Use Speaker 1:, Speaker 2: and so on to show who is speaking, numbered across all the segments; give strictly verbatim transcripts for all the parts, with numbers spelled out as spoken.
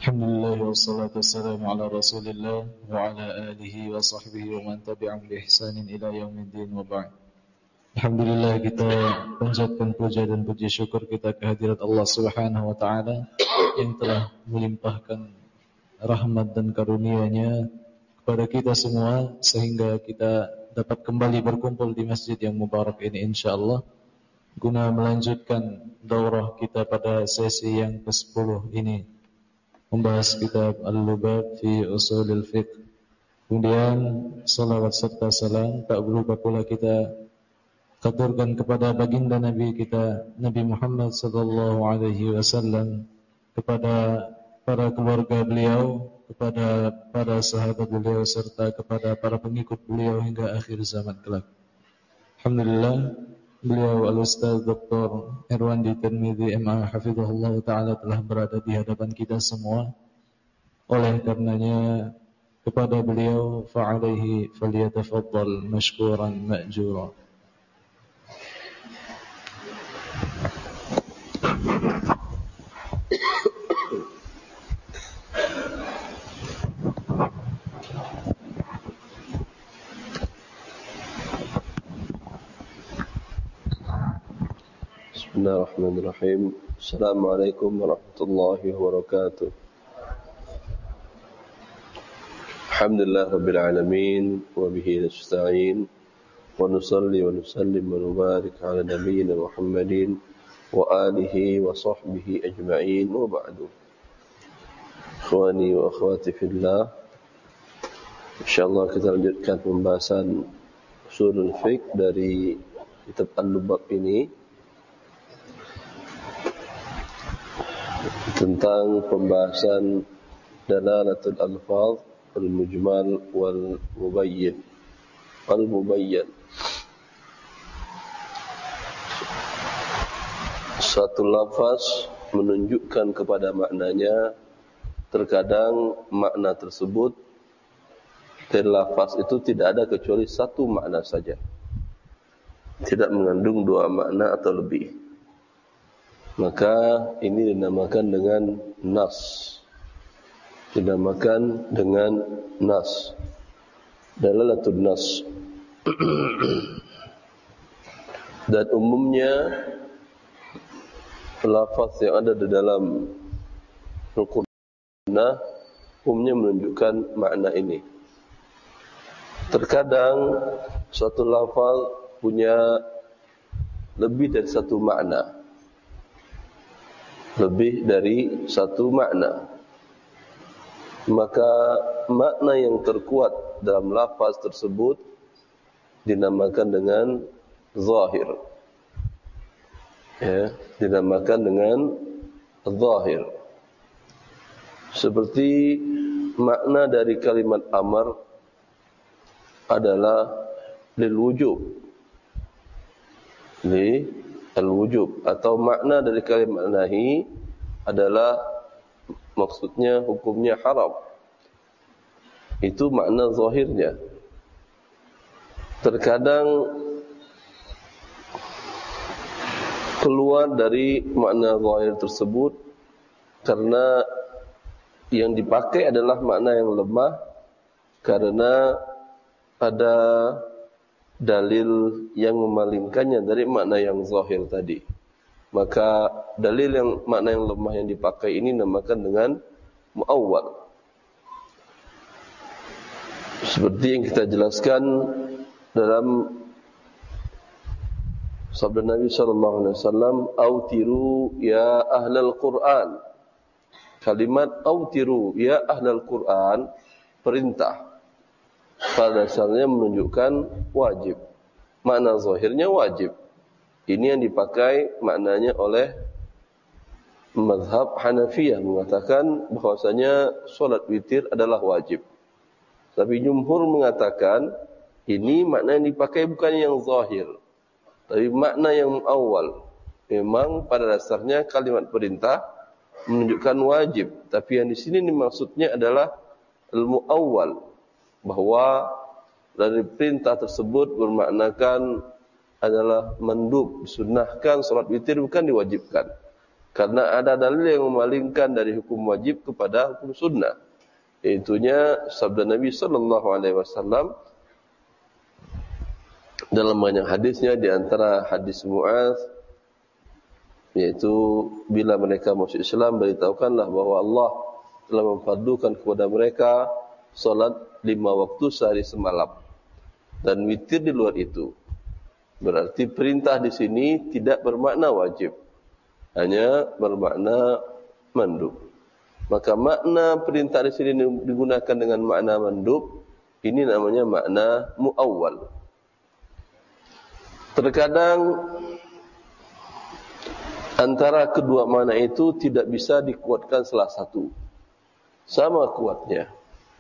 Speaker 1: Alhamdulillah wassalatu wassalamu ala Rasulillah wa ala alihi wa sahbihi wa man tabi'ahum bi ihsanin ila yaumiddin wa ba'd. Alhamdulillah, kita panjatkan puja dan puji syukur kita kehadirat Allah Subhanahu wa taala yang telah melimpahkan rahmat dan karunia-Nya kepada kita semua sehingga kita dapat kembali berkumpul di masjid yang mubarak ini insyaallah guna melanjutkan daurah kita pada sesi yang kesepuluh ini, membahas kitab Al-Lubab fi Ushulil Fiqh. Kemudian salawat serta salam tak lupa pula kita aturkan kepada baginda Nabi kita Nabi Muhammad sallallahu alaihi wasallam, kepada para keluarga beliau, kepada para sahabat beliau serta kepada para pengikut beliau hingga akhir zaman kelak. Alhamdulillah, beliau Al-Ustaz Doktor Irwandi Tirmidzi M A hafizahullah taala telah berada di hadapan kita semua. Oleh karenanya kepada beliau fa'alaihi falyatafaddal mashkuran ma'jura.
Speaker 2: Bismillahirrahmanirrahim. Assalamualaikum warahmatullahi wabarakatuh. Alhamdulillah rabbil alamin wa bihi nasta'in wa nusalli wa nusallim wa nubarik ala nabiyyina Muhammadin wa alihi wa sahbihi ajma'in wa ba'du. Ikhwani wa akhwati fillah, insyaallah kita lanjutkan pembahasan ushulul fiqh dari kitab Al-Lubab ini tentang pembahasan dalalatul alfaz al-mujmal wal mubayyin al-mubayyan. Satu lafaz menunjukkan kepada maknanya, terkadang makna tersebut dari lafaz itu tidak ada kecuali satu makna saja, tidak mengandung dua makna atau lebih, maka ini dinamakan dengan nas. Dinamakan dengan nas. Dalalatul nas. Dan umumnya lafaz yang ada di dalam Al-Quran umumnya menunjukkan makna ini. Terkadang suatu lafaz punya lebih dari satu makna. Lebih dari satu makna. Maka makna yang terkuat dalam lafaz tersebut dinamakan dengan zahir. Ya, dinamakan dengan zahir. Seperti makna dari kalimat amar adalah lil wujub. Li al-wujub, atau makna dari kalimat nahi adalah maksudnya hukumnya haram. Itu makna zahirnya. Terkadang keluar dari makna zahir tersebut karena yang dipakai adalah makna yang lemah, karena ada dalil yang memalingkannya dari makna yang zahir tadi. Maka dalil yang makna yang lemah yang dipakai ini namakan dengan muawwal. Seperti yang kita jelaskan dalam sabda Nabi sallallahu alaihi wasallam, "Autiru ya ahlal Qur'an." Kalimat autiru ya ahlal Qur'an perintah. Pada dasarnya menunjukkan wajib. Makna zahirnya wajib. Ini yang dipakai maknanya oleh mazhab Hanafiyah, mengatakan bahwasanya solat witir adalah wajib. Tapi jumhur mengatakan ini makna yang dipakai bukan yang zahir, tapi makna yang awal. Memang pada dasarnya kalimat perintah menunjukkan wajib, tapi yang di sini maksudnya adalah al-muawwal, bahwa dari perintah tersebut bermaknakan adalah mandub, disunnahkan salat witir, bukan diwajibkan. Karena ada dalil yang memalingkan dari hukum wajib kepada hukum sunnah. Yaitunya sabda Nabi sallallahu alaihi wasallam dalam banyak hadisnya, di antara hadis Mu'adz, yaitu bila mereka masuk Islam, beritahukanlah bahwa Allah telah memfardukan kepada mereka salat lima waktu sehari semalam dan witir di luar itu. Berarti perintah di sini tidak bermakna wajib, hanya bermakna mandub. Maka makna perintah di sini digunakan dengan makna mandub, ini namanya makna muawwal. Terkadang antara kedua makna itu tidak bisa dikuatkan salah satu, sama kuatnya.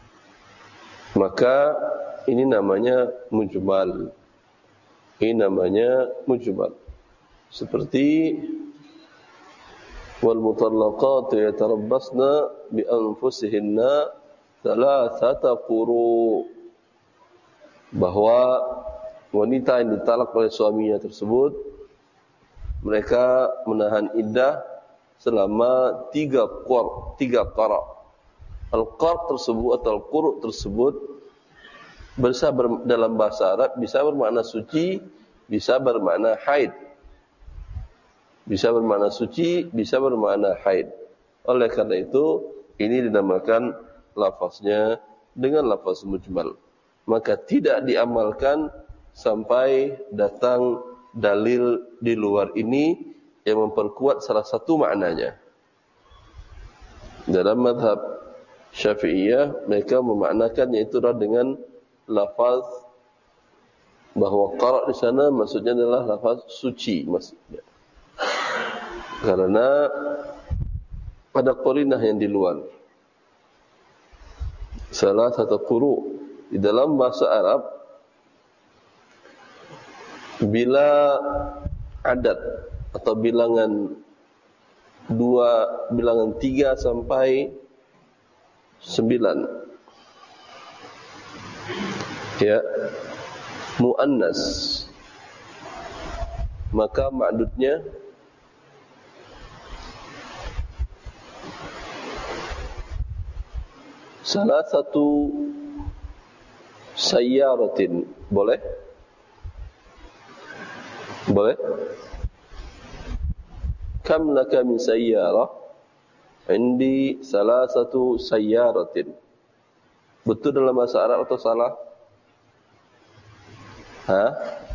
Speaker 2: Maka ini namanya mujmal. Ini namanya mujmal. Seperti wal mutallaqatu yatarabbasna bi anfusihinna thalathata quru, bahwa wanita yang ditalak oleh suaminya tersebut, mereka menahan iddah selama tiga qur, tiga qara. Al-qar tersebut atau al-quru tersebut bisa ber, dalam bahasa Arab bisa bermakna suci, bisa bermakna haid. Bisa bermakna suci, bisa bermakna haid. Oleh karena itu, ini dinamakan lafaznya dengan lafaz mujmal. Maka tidak diamalkan sampai datang dalil di luar ini yang memperkuat salah satu maknanya. Dalam mazhab Syafi'iyah, mereka memaknakan yaitu dengan lafaz bahwa qara' di sana maksudnya adalah lafaz suci maksudnya. Karena pada qarinah yang di luar. Salah satu quru di dalam bahasa Arab, bila adat atau bilangan dua, bilangan tiga sampai sembilan, ya, muannas, maka ma'dudnya salah satu sayyaratin. Boleh? Boleh? Kam laka min sayyarah? Indi salah satu sayyaratin. Betul dalam bahasa Arab atau salah? Hah?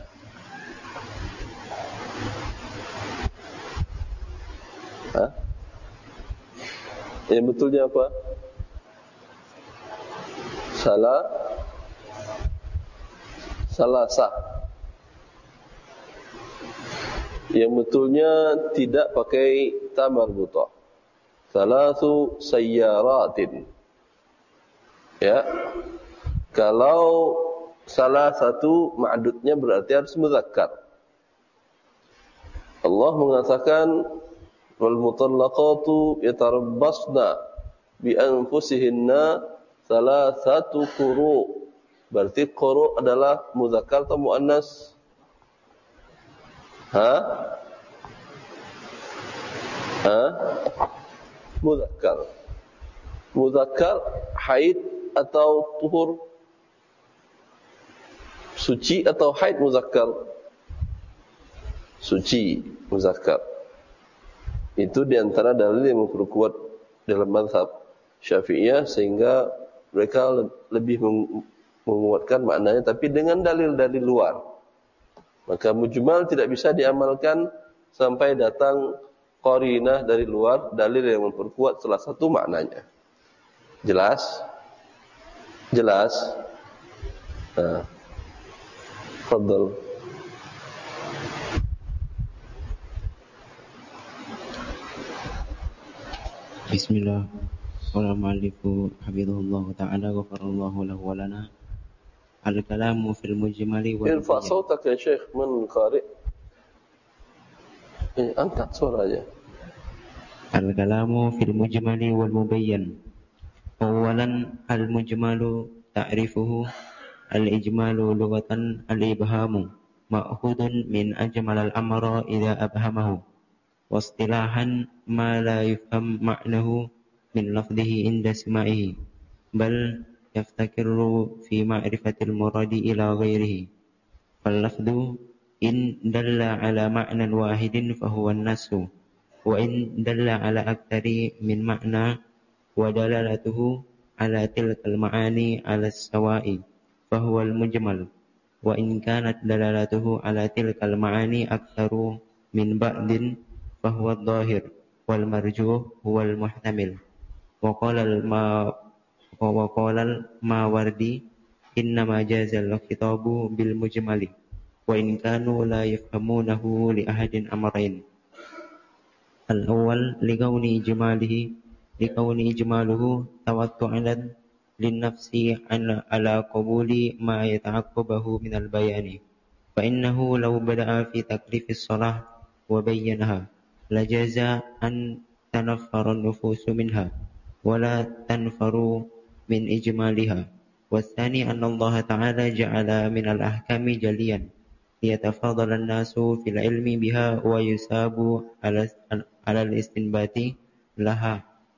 Speaker 2: Hah? Yang betulnya apa? Salah? Salah sah. Yang betulnya tidak pakai ta marbutah. Salatu sayyaratin. Ya. Kalau salah satu ma'dudnya berarti harus muzakkar. Allah mengatakan wal mutallaqatu yatarabbasna bi anfusihinna salasatu quru. Berarti quru adalah muzakkar atau muannas? Ha? Ha? Muzakkar. Muzakkar haid atau tuhur? Suci atau haid muzakkar? Suci muzakkar. Itu diantara dalil yang memperkuat dalam mazhab Syafi'iyah, sehingga mereka lebih menguatkan maknanya tapi dengan dalil-dalil luar. Maka mujmal tidak bisa diamalkan sampai datang qarinah dari luar, dalil yang memperkuat salah satu maknanya. Jelas? Jelas? Nah. Fadhal.
Speaker 3: Bismillah. Assalamualaikum hafizahullah ta'ala ghafarallahu lahu wa lana. Al-kalamu fil mujmali wal
Speaker 2: irfa sautak ya Syekh man qari. Eh, angkat suaranya.
Speaker 3: Al-kalamu fil mujmali wal mubayyan. Awalan al-mujmalu ta'rifuhu, al-ijmalu lughatan al-ibhamu ma'khudun min ajmal al-amra idza abhamahu, واصطلاحا ما لا يفهم معناه من لفظه عند سماعه بل يفتكر في معرفة المراد إلى غيره فاللفظ إن دل على معنى واحد فهو النص وإن دل على أكثر من معنى ودلالته على تلك المعاني على السواء فهو المجمل وإن كانت دلالته على تلك المعاني أكثر من بعض فهو الظاهر والمرجوح هو المحتمل وقال الما وقال الماوردي إنما جاز الخطاب بالمجمل وإن كانوا لا يفهمونه لأحد أمرين الأول لكون إجماله لكون إجماله توطئا للنفس على قبول ما يتعقبه من البيان فإنه لو بدأ في تكليف الصلاة وبينها لجاز أن تنفر النفوس منها ولا تنفر من إجمالها والثاني أن الله تعالى جعل من الأحكام جليا ليتفاضل الناس في العلم بها ويثاب على الاستنباط لها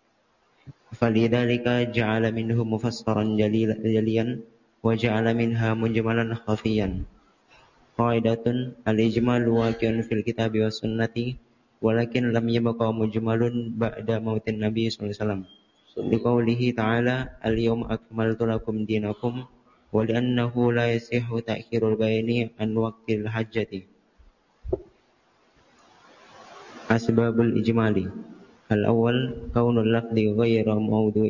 Speaker 3: فلذلك جعل منه مفسرا جليا وجعل منها مجملا خفيا قاعدة الإجمال واقع في الكتاب والسنة ولكن لم يبقى مجمل بعد موت النبي صلى الله عليه وسلم لقوله تعالى اليوم أكملت لكم دينكم ولأنه لا يصح تأخير البيان عن وقت الحجة أسباب الإجمال الأول كون اللفظ غير موضوع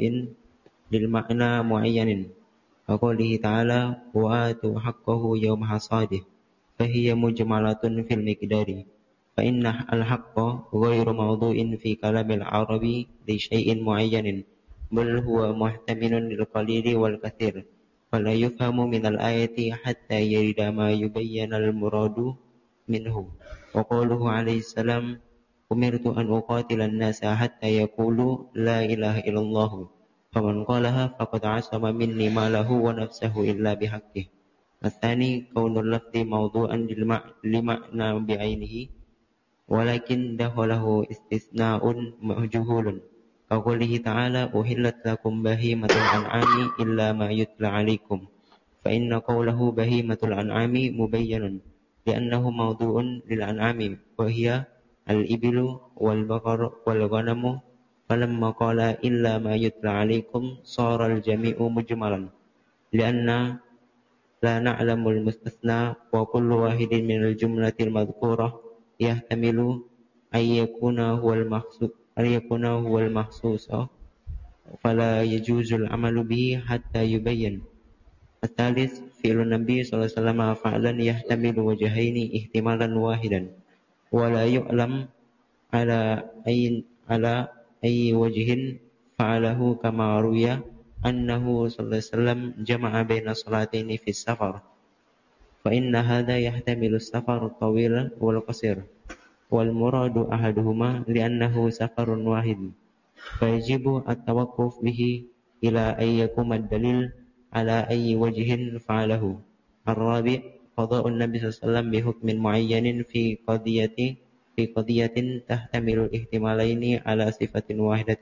Speaker 3: للمعنى معين وقوله تعالى وآتوا حقه يوم حصاده فهي مجملة في المقدار فإن الحق غير موضوع في كلام العرب لشيء معين بل هو محتمل للقليل والكثير فلا يفهم من الآية حتى يرد ما يبين المراد منه وقوله عليه السلام أمرت أن أقاتل الناس حتى يقولوا لا إله إلا الله فمن قالها فقد عصم مني ماله ونفسه إلا بحقه الثاني كون اللفظ موضوعا لمعنى بعينه ولكن دخله استثناء مجهول كقوله تعالى أحلت لكم بهيمة الأنعام إلا ما يتلى عليكم فإن قوله بهيمة الأنعام مبين لأنه موضوع للأنعام وهي الإبل والبقر والغنم فلما قال إلا ما يتلى عليكم صار الجميع مجملا لأن لا نعلم المستثنى وكل واحد من الجملة المذكورة يحتمل أن يكون هو المخصوص أن يكون هو المخصوص فلا يجوز العمل به حتى يبين الثالث فعل النبي صلى الله عليه وسلم فعلا يحتمل وجهين احتمالا واحدا ولا يعلم على أي على أي وجه فعله كما روي أنه صلى الله عليه وسلم جمع بين صلاتين في السفر فإن هذا يحتمل السفر الطويل والقصير والمراد أحدهما لأنه سفر واحد فيجب التوقف به إلى أن يقوم الدليل على أي وجه فعله الرابع قضاء النبي صلى الله عليه وسلم بحكم معين في قضية في قضية تحتمل الاحتمالين على صفة واحدة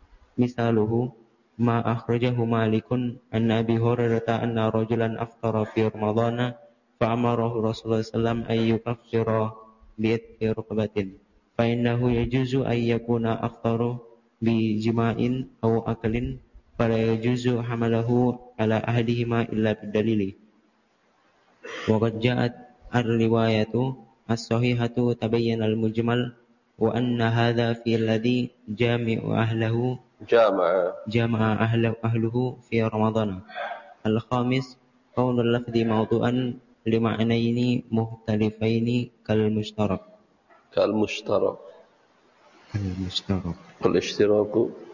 Speaker 3: مثاله ما أخرجه مالك عن أبي هريرة أن رجلا أفطر في رمضان فأمره رسول الله صلى الله عليه وسلم أن يكفر بإتق رقبة فإنه يجوز أن يكون أفطر بجماع أو أكل فلا يجوز حمله على أحدهما إلا بالدليل وقد جاءت الرواية الصحيحة تبين المجمل وأن هذا في الذي جامع أهله
Speaker 2: جامع
Speaker 3: جامع أهله, أهله في رمضان الخامس كون اللفظ موضوعا لمعنيين مختلفين كالمشترك
Speaker 2: كالمشترك
Speaker 3: المشترك
Speaker 2: والاشتراك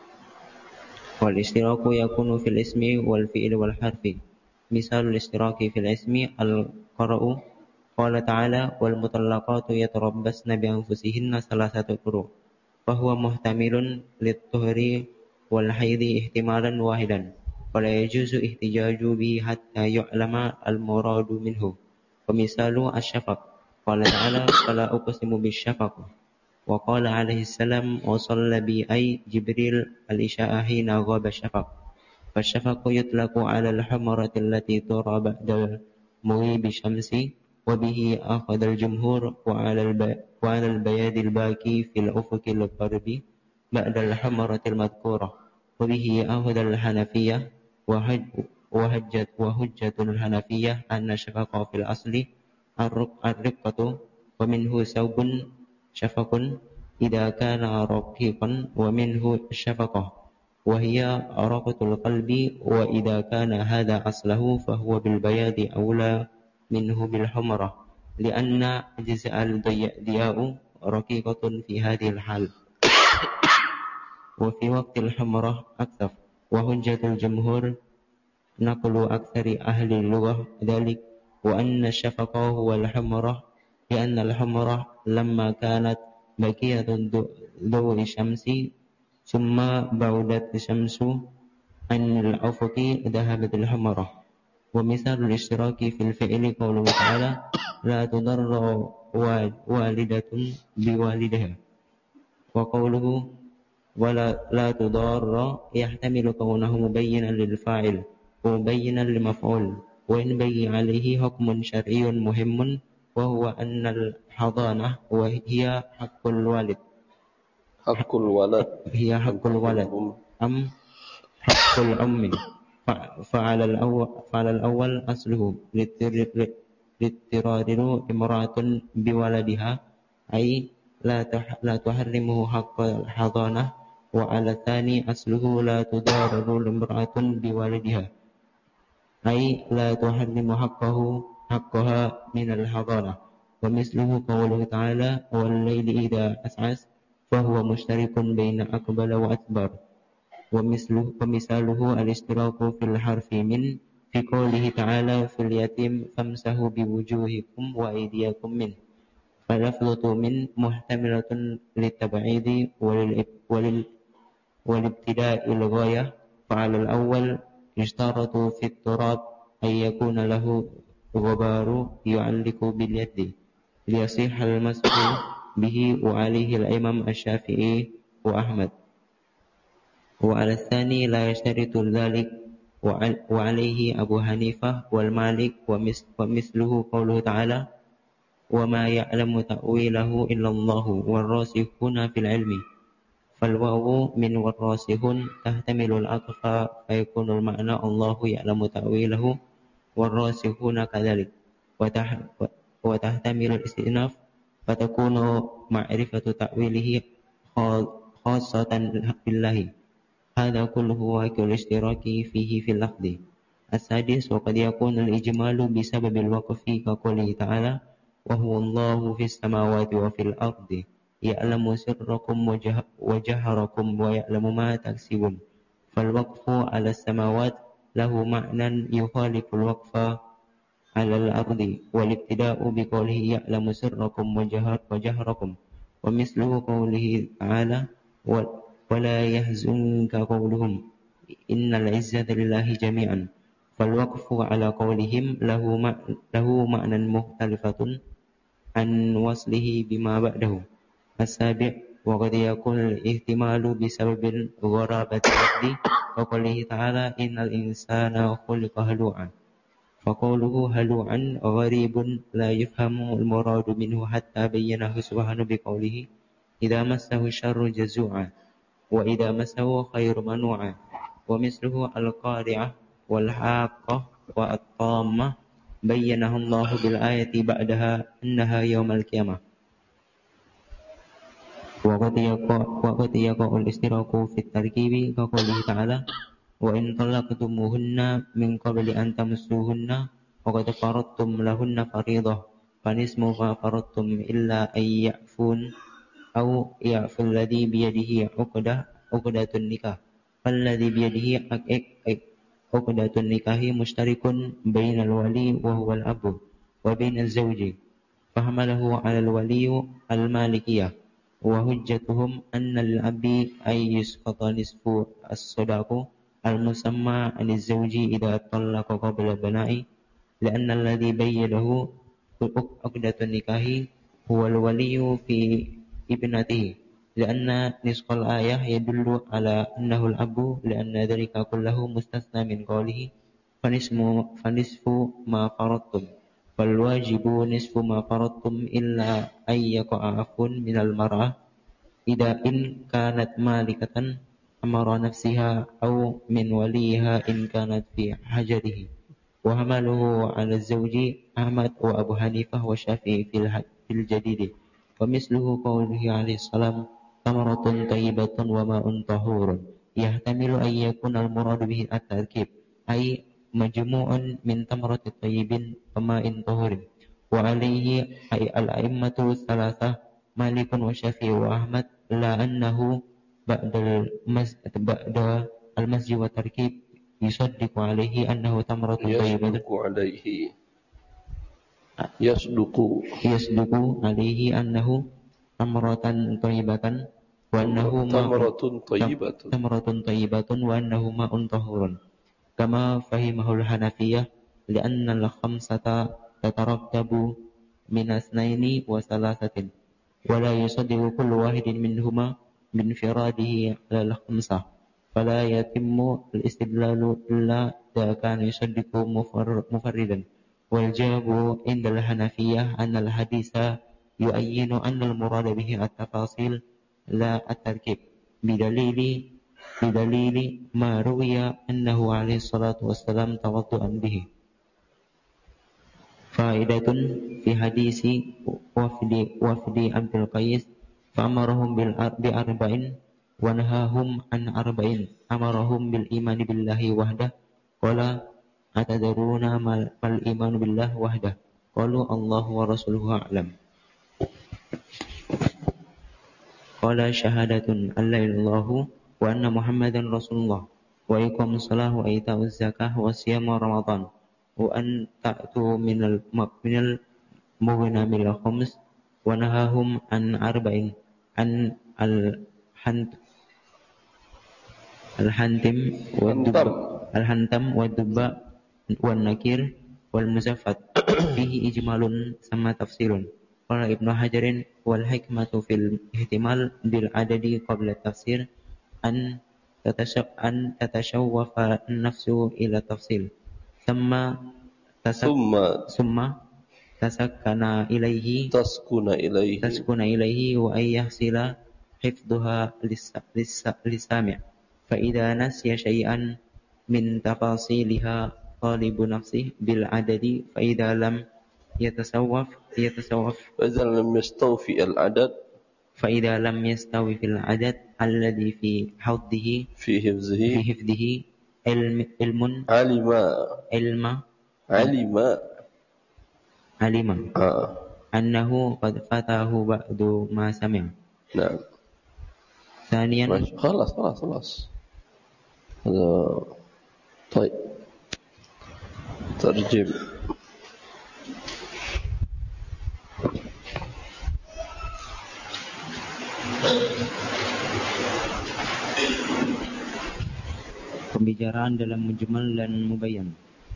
Speaker 3: والاشتراك يكون في الاسم والفعل والحرف مثال الاشتراك في الاسم القرء قال تعالى والمطلقات يتربصن بأنفسهن ثلاثة قروء فهو محتمل للطهر والحيض احتمالا واحدا ولا يجوز احتجاج به حتى يعلم المراد منه ومثال الشفق قال تعالى فلا أقسم بالشفق وقال عليه السلام وصلى بي أي جبريل العشاء حين غاب الشفق فالشفق يطلق على الحمرة التي ترى بعد مغيب الشمس وبه أخذ الجمهور وعلى, الب... وعلى البياض الباقي في الأفق الغربي بعد الحمرة المذكورة وبه أخذ الحنفية وهج... وهجت وهجة الحنفية أن الشفق في الأصل الرقة ومنه ثوب شفق إذا كان رقيقا ومنه الشفقة وهي رقة القلب وإذا كان هذا أصله فهو بالبياض أولى منه بالحمرة لأن جزء الضياء رقيقة في هذه الحال وفي وقت الحمرة أكثر وهجة الجمهور نقل أكثر أهل اللغة ذلك وأن الشفقة هو الحمرة لأن الحمرة لما كانت بقية ضوء الشمس ثم بعدت الشمس عن الأفق ذهبت الحمرة ومثال الاشتراك في الفعل قوله تعالى لا تضر والدة بوالدها وقوله ولا لا تضار يحتمل كونه مبينا للفاعل ومبينا لمفعول وينبغي عليه حكم شرعي مهم وهو أن الحضانة وهي حق الوالد
Speaker 2: حق الولد
Speaker 3: هي حق الولد أم حق الأم فعلى الأول, فعلى الأول أصله لاضطرار امرأة بولدها أي لا تحرمه حق الحضانة وعلى الثاني أصله لا تضار امرأة بولدها أي لا تحرم حقه حقها من الحضانة ومثله قوله تعالى والليل إذا أسعس فهو مشترك بين أقبل وأدبر ومثله ومثاله الاشتراك في الحرف من في قوله تعالى في اليتيم فامسحوا بوجوهكم وأيديكم منه فلفظة من محتملة للتبعيد والابتداء الغاية فعلى الأول يشترط في التراب أن يكون له غبار يعلق باليد ليصح المسح به وعليه الإمام الشافعي وأحمد وعلى الثاني لا يشترط ذلك وعليه أبو حنيفة والمالك ومثله قوله تعالى وما يعلم تأويله إلا الله والراسخون في العلم فالواو من والراسخون تحتمل العطف فيكون المعنى الله يعلم تأويله والراسخون كذلك وتحتمل الاستئناف فتكون معرفة تأويله خاصة بالله هذا كله واقع الاشتراك فيه في اللفظ السادس وقد يكون الإجمال بسبب الوقف كقوله تعالى وهو الله في السماوات وفي الأرض يعلم سركم وجهركم ويعلم ما تكسبون فالوقف على السماوات له معنى يخالف الوقف على الأرض والابتداء بقوله يعلم سركم وجهركم ومثله قوله تعالى ولا يحزنك قولهم إن العزة لله جميعا فالوقف على قولهم له معنى مختلفة عن وصله بما بعده السابع وقد يكون الاحتمال بسبب غرابة اللفظ وقوله تعالى إن الإنسان خلق هلوعا فقوله هلوعا غريب لا يفهم المراد منه حتى بينه سبحانه بقوله إذا مسه الشر جزوعا وإذا مسه خير منوعا ومثله القارعة والحاقة والطامة بينها الله بالآية بعدها أنها يوم القيامة وقد يقع, وقد يقع الاشتراك في التركيب كقوله تعالى وإن طلقتموهن من قبل أن تمسوهن وقد فرضتم لهن فريضة فنصف ما فرضتم إلا أن يعفون أو يعفو الذي بيده عقدة عقدة النكاح فالذي بيده عقدة النكاح مشترك بين الولي وهو الأب وبين الزوج فحمله على الولي المالكية وهجتهم أن للأب أن يسقط نصف الصداق المسمى عن الزوج إذا طلق قبل البناء لأن الذي بيده عقدة النكاح هو الولي في ابنته لأن نسخ الآية يدل على أنه الأب لأن ذلك كله مستثنى من قوله فنصف ما فرضتم فالواجب نصف ما فرضتم إلا أن يقع عفو من المرأة إذا إن كانت مالكة أمر نفسها أو من وليها إن كانت في حجره وحمله على الزوج أحمد وأبو حنيفة والشافعي في الجديد ومثله قوله عليه السلام ثمرة طيبة وماء طهور يحتمل أن يكون المراد به التركيب أي مجموع من ثمرة طيب وماء طهور وعليه أي الأئمة الثلاثة مالك والشافعي وأحمد لا أنه بعد بعد المزج والتركيب يصدق عليه أنه ثمرة طيبة
Speaker 2: يصدق عليه يصدق
Speaker 3: يصدق عليه أنه ثمرة طيبة وأنه
Speaker 2: ثمرة طيبة
Speaker 3: ثمرة طيبة وأنه ماء طهور كما فهمه الحنفية لأن الخمسة تترتب من اثنين وثلاثة ولا يصدق كل واحد منهما بانفراده على الخمسة فلا يتم الاستدلال إلا إذا كان يصدق مفردا والجواب عند الحنفية أن الحديث يؤين أن المراد به التفاصيل لا التركيب بدليل بدليل ما روي أنه عليه الصلاة والسلام توضأ به فائدة في حديث وفد وفد عبد القيس فأمرهم بأربع ونهاهم عن أربع أمرهم بالإيمان بالله وحده قال أتدرون ما الإيمان بالله وحده قالوا الله ورسوله أعلم قال شهادة أن لا إله إلا الله وأن محمدا رسول الله وإقام الصلاة وإيتاء الزكاة وصيام رمضان وأن تأتوا من المغنم الخمس ونهاهم عن أربع عن الحنتم والدب الحنتم والدب والنكير والمزفت فيه إجمال ثم تفصيل قال ابن حجر والحكمة في الاحتمال بالعدد قبل التفسير أن تتشوف النفس إلى التفصيل ثم
Speaker 2: ثم
Speaker 3: ثم تسكن إليه
Speaker 2: تسكن إليه
Speaker 3: تسكن إليه وأن يحصل حفظها للسامع فإذا نسي شيئا من تفاصيلها طالب نفسه بالعدد فإذا لم يتصوف يتصوف
Speaker 2: فإذا لم يستوفي العدد
Speaker 3: فإذا لم يستوي في العدد الذي في حوضه
Speaker 2: في حفظه
Speaker 3: في حفظه علم علم
Speaker 2: علم
Speaker 3: علم
Speaker 2: علم
Speaker 3: علم
Speaker 2: آه.
Speaker 3: أنه قد فاته بعد ما سمع.
Speaker 2: نعم.
Speaker 3: ثانيا
Speaker 2: خلاص خلاص خلاص هذا طيب ترجم
Speaker 3: pembicaraan dalam mujmal dan mubayyan.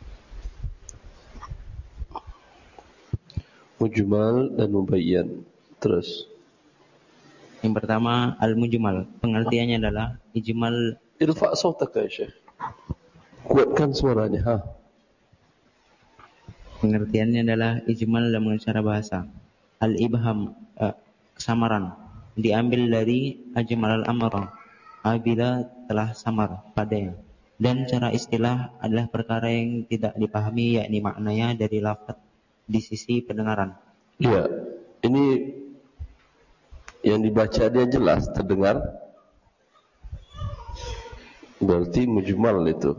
Speaker 2: Mujmal dan mubayyan. Terus.
Speaker 3: Yang pertama al-mujmal. Pengertiannya adalah ijmal.
Speaker 2: Irfa' sautaka ya Syekh. Kuatkan suaranya, ha.
Speaker 3: Pengertiannya adalah ijmal dalam cara bahasa. Al-ibham, uh, kesamaran, diambil dari ajmal al-amra, apabila telah samar padanya. Dan cara istilah adalah perkara yang tidak dipahami, yakni maknanya dari lafaz di sisi pendengaran.
Speaker 2: Iya, ini yang dibaca dia jelas terdengar, berarti mujmal itu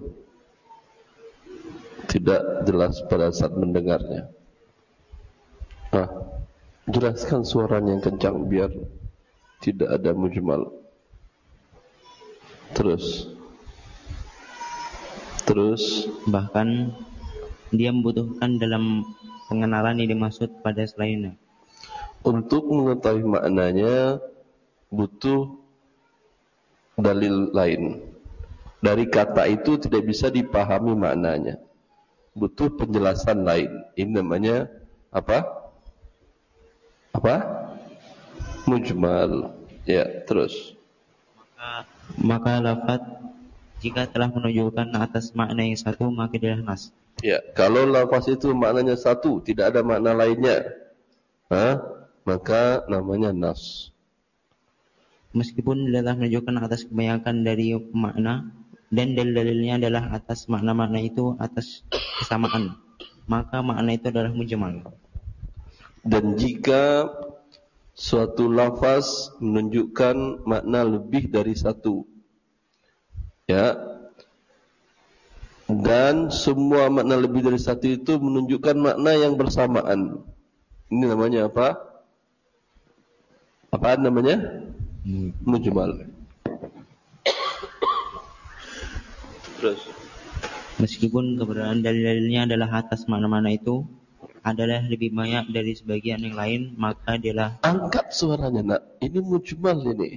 Speaker 2: tidak jelas pada saat mendengarnya. Nah, jelaskan suaranya yang kencang biar tidak ada mujmal. Terus Terus
Speaker 3: bahkan dia membutuhkan dalam pengenalan yang dimaksud pada selainnya.
Speaker 2: Untuk mengetahui maknanya butuh dalil lain. Dari kata itu tidak bisa dipahami maknanya. Butuh penjelasan lain. Ini namanya apa? Apa? mujmal. Ya, terus.
Speaker 3: Maka, maka lafaz jika telah menunjukkan atas makna yang satu maka dia nas.
Speaker 2: Ya, kalau lafaz itu maknanya satu, tidak ada makna lainnya, ha? Maka namanya nas.
Speaker 3: Meskipun dia telah menunjukkan atas kebanyakan dari makna dan dalil-dalilnya adalah atas makna-makna itu atas kesamaan, maka makna itu adalah mujmal.
Speaker 2: Dan jika suatu lafaz menunjukkan makna lebih dari satu, ya, dan semua makna lebih dari satu itu menunjukkan makna yang bersamaan, ini namanya apa? Apa namanya? Mujmal. Terus.
Speaker 3: Meskipun keberadaan dalil-dalilnya adalah atas makna-makna itu adalah lebih banyak dari sebagian yang lain, maka dialah.
Speaker 2: Angkat suaranya nak, ini mujmal ini.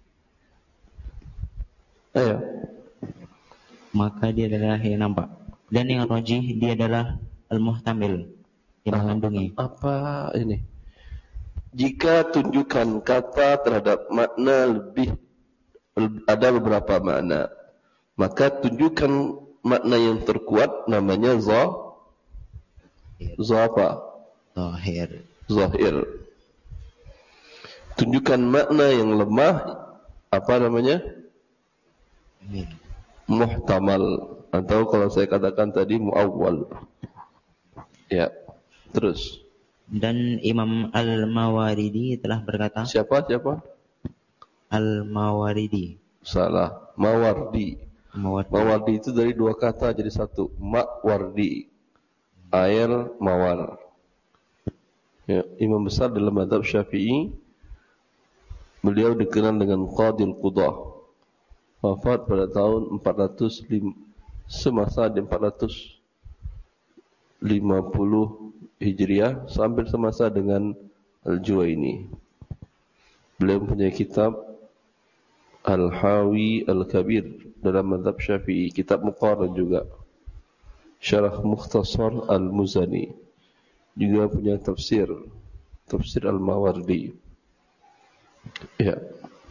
Speaker 2: Ayo.
Speaker 3: Maka dia adalah yang nampak. Dan yang rajih dia adalah al-muhtamil, yang mengandungi.
Speaker 2: Apa ini? Jika tunjukkan kata terhadap makna lebih, ada beberapa makna, maka tunjukkan makna yang terkuat namanya zah. Zafa.
Speaker 3: Zahir.
Speaker 2: Zahir. Tunjukkan makna yang lemah, apa namanya?
Speaker 3: Amin.
Speaker 2: Muhtamal, atau kalau saya katakan tadi muawwal. Ya. Terus.
Speaker 3: Dan Imam Al-Mawardi telah berkata.
Speaker 2: Siapa? Siapa?
Speaker 3: Al-Mawardi.
Speaker 2: Salah. Mawardi.
Speaker 3: Mawardi.
Speaker 2: Mawardi itu dari dua kata jadi satu. Mawardi. Air mawar. Ya, imam besar dalam mazhab Syafi'i. Beliau dikenal dengan Qadil Qudah. Wafat pada tahun empat ratus lima, semasa di empat ratus lima puluh Hijriah sampai semasa dengan Al-Juwaini. Beliau mempunyai kitab Al-Hawi Al-Kabir dalam mazhab Syafi'i, kitab Muqarrar juga. Syarah Mukhtasar Al-Muzani, juga punya tafsir, tafsir Al-Mawardi. Ya.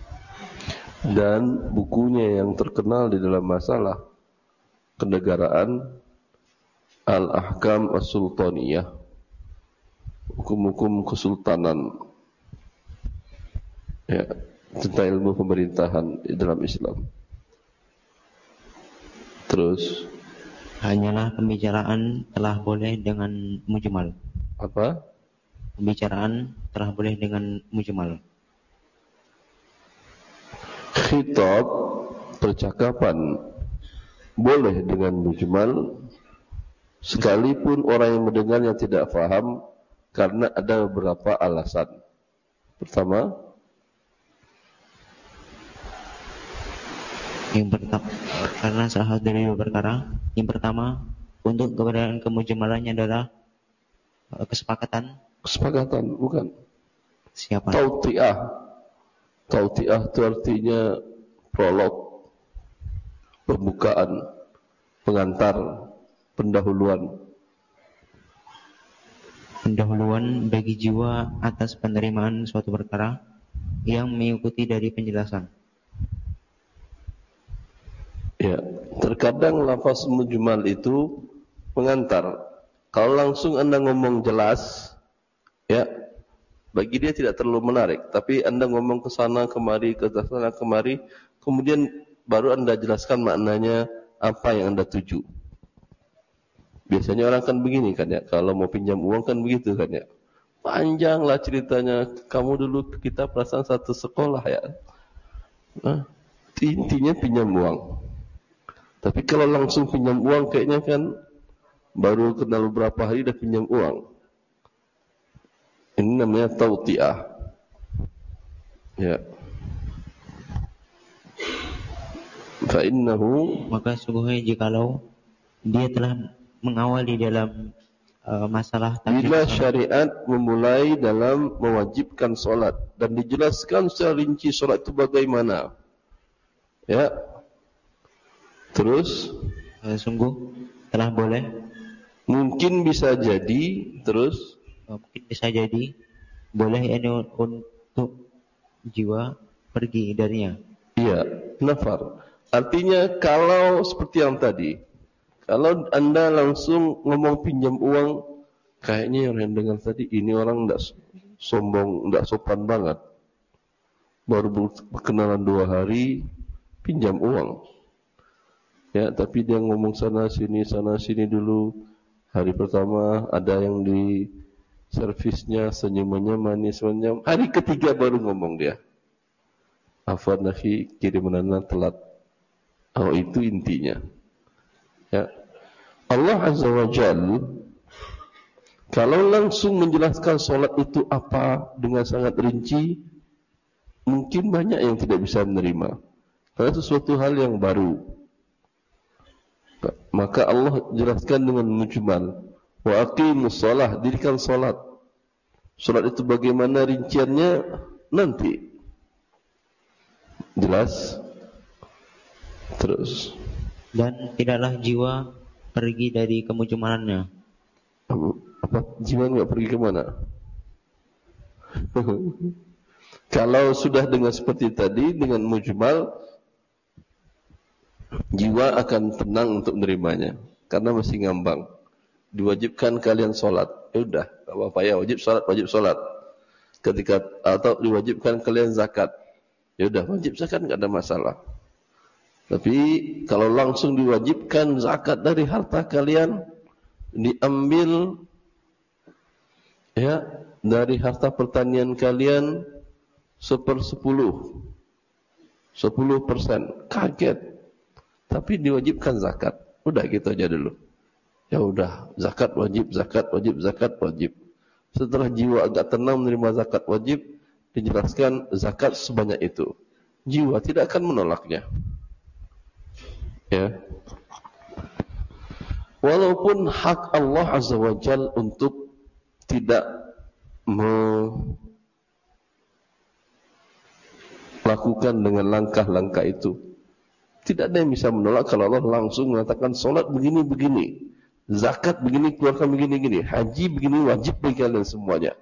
Speaker 2: Dan bukunya yang terkenal di dalam masalah kenegaraan, Al-Ahkam As-Sultaniyah, hukum-hukum kesultanan, ya, tentang ilmu pemerintahan dalam Islam. Terus
Speaker 3: hanyalah pembicaraan telah boleh dengan mujmal.
Speaker 2: apa?
Speaker 3: Pembicaraan telah boleh dengan mujmal.
Speaker 2: Khitab, percakapan, boleh dengan mujmal, sekalipun orang yang mendengarnya tidak faham, karena ada beberapa alasan. Pertama,
Speaker 3: yang pertama, karena salah satu dari dua perkara. Yang pertama, untuk keberadaan kemujmalannya adalah kesepakatan.
Speaker 2: Kesepakatan, bukan.
Speaker 3: Siapa?
Speaker 2: Tauti'ah. Tauti'ah itu artinya prolog, pembukaan, pengantar, pendahuluan.
Speaker 3: Pendahuluan bagi jiwa atas penerimaan suatu perkara yang mengikuti dari penjelasan.
Speaker 2: Ya, terkadang lafaz mujmal itu pengantar. Kalau langsung Anda ngomong jelas, ya, bagi dia tidak terlalu menarik. Tapi Anda ngomong ke sana kemari, ke sana kemari, kemudian baru Anda jelaskan maknanya apa yang Anda tuju. Biasanya orang kan begini kan ya, kalau mau pinjam uang kan begitu kan ya. Panjanglah ceritanya, kamu dulu kita perasaan satu sekolah ya. Nah, intinya pinjam uang. Tapi kalau langsung pinjam uang kayaknya kan baru kenal beberapa hari dah pinjam uang. Ini namanya tauti'ah. Ya. Fa innahu,
Speaker 3: maka sungguhnya jikalau dia telah mengawali dalam uh, masalah takdir
Speaker 2: bila syariat memulai dalam mewajibkan solat dan dijelaskan secara rinci solat itu bagaimana, ya, terus
Speaker 3: uh, sungguh telah boleh,
Speaker 2: mungkin bisa jadi, terus
Speaker 3: uh, mungkin bisa jadi boleh ini untuk jiwa pergi darinya.
Speaker 2: Iya, nafar. Artinya kalau seperti yang tadi, kalau Anda langsung ngomong pinjam uang, kayaknya yang dengar tadi ini orang enggak sombong, enggak sopan banget. Baru berkenalan dua hari pinjam uang. Ya, tapi dia ngomong sana sini sana sini dulu. Hari pertama ada yang di servisnya, senyumannya manis senyum. Hari ketiga baru ngomong dia. Afwan akhi, kiriman Anda telat. Oh, itu intinya. Ya. Allah Azza wa Jalla kalau langsung menjelaskan solat itu apa dengan sangat rinci, mungkin banyak yang tidak bisa menerima. Karena sesuatu hal yang baru. Maka Allah jelaskan dengan mujmal. Wa aqimus shalah, dirikan salat. Salat itu bagaimana rinciannya nanti. Jelas? Terus.
Speaker 3: Dan tidaklah jiwa pergi dari kemujmalannya.
Speaker 2: Apa? Jiwa enggak pergi ke mana? Kalau sudah dengan seperti tadi, dengan mujmal, jiwa akan tenang untuk menerimanya. Karena masih ngambang. Diwajibkan kalian sholat. Ya udah, tak apa-apa ya, wajib sholat, wajib sholat. Ketika, atau diwajibkan kalian zakat. Ya udah, wajib zakat, enggak ada masalah. Tapi, kalau langsung diwajibkan zakat dari harta kalian, diambil, ya, dari harta pertanian kalian, sepersepuluh, sepuluh persen, kaget. Tapi diwajibkan zakat. Udah gitu aja dulu. Ya udah, zakat wajib, zakat wajib, zakat wajib. Setelah jiwa agak tenang menerima zakat wajib, dijelaskan zakat sebanyak itu. Jiwa tidak akan menolaknya. Ya. Walaupun hak Allah Azza wa Jalla untuk tidak melakukan dengan langkah-langkah itu. Tidak ada yang bisa menolak kalau Allah langsung mengatakan solat begini-begini, zakat begini, keluarkan begini-begini, haji begini, wajib bagi kalian semuanya.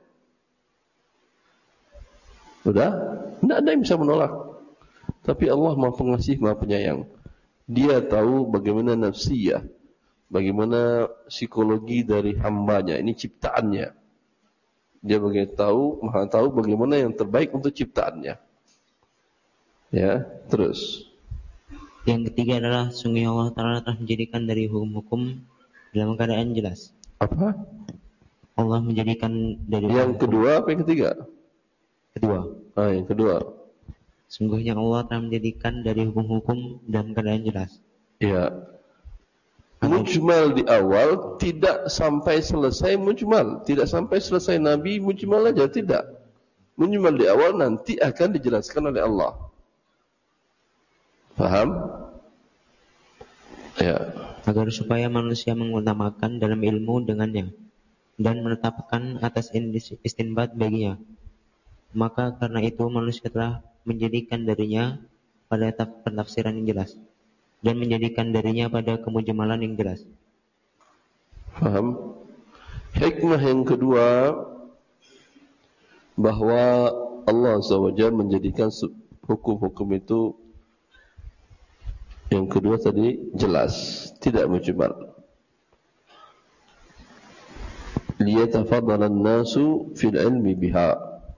Speaker 2: Sudah? Tidak ada yang bisa menolak. Tapi Allah Maha Pengasih, Maha Penyayang. Dia tahu bagaimana nafsiyah, bagaimana psikologi dari hambanya. Ini ciptaannya. Dia bagaimana tahu, Maha tahu bagaimana yang terbaik untuk ciptaannya. Ya, terus.
Speaker 3: Yang ketiga adalah sungguh Allah Ta'ala telah menjadikan dari hukum-hukum dalam keadaan jelas.
Speaker 2: Apa?
Speaker 3: Allah menjadikan dari
Speaker 2: yang
Speaker 3: hukum.
Speaker 2: Kedua apa yang ketiga?
Speaker 3: Kedua.
Speaker 2: Ah, yang kedua.
Speaker 3: Sungguhnya Allah telah menjadikan dari hukum-hukum dalam keadaan jelas.
Speaker 2: Ya. Mujmal di awal tidak sampai selesai mujmal, tidak sampai selesai Nabi mujmal aja tidak. Mujmal di awal nanti akan dijelaskan oleh Allah. Faham? Ya.
Speaker 3: Agar supaya manusia mengutamakan dalam ilmu dengannya dan menetapkan atas istinbat baginya. Maka karena itu manusia telah menjadikan darinya pada penafsiran yang jelas dan menjadikan darinya pada kemujmalan yang jelas.
Speaker 2: Faham? Hikmah yang kedua, bahwa Allah Azza wa Jalla menjadikan hukum-hukum itu, yang kedua tadi jelas, tidak mujmal. Liyatafadhala an-nasu fil ilmi biha,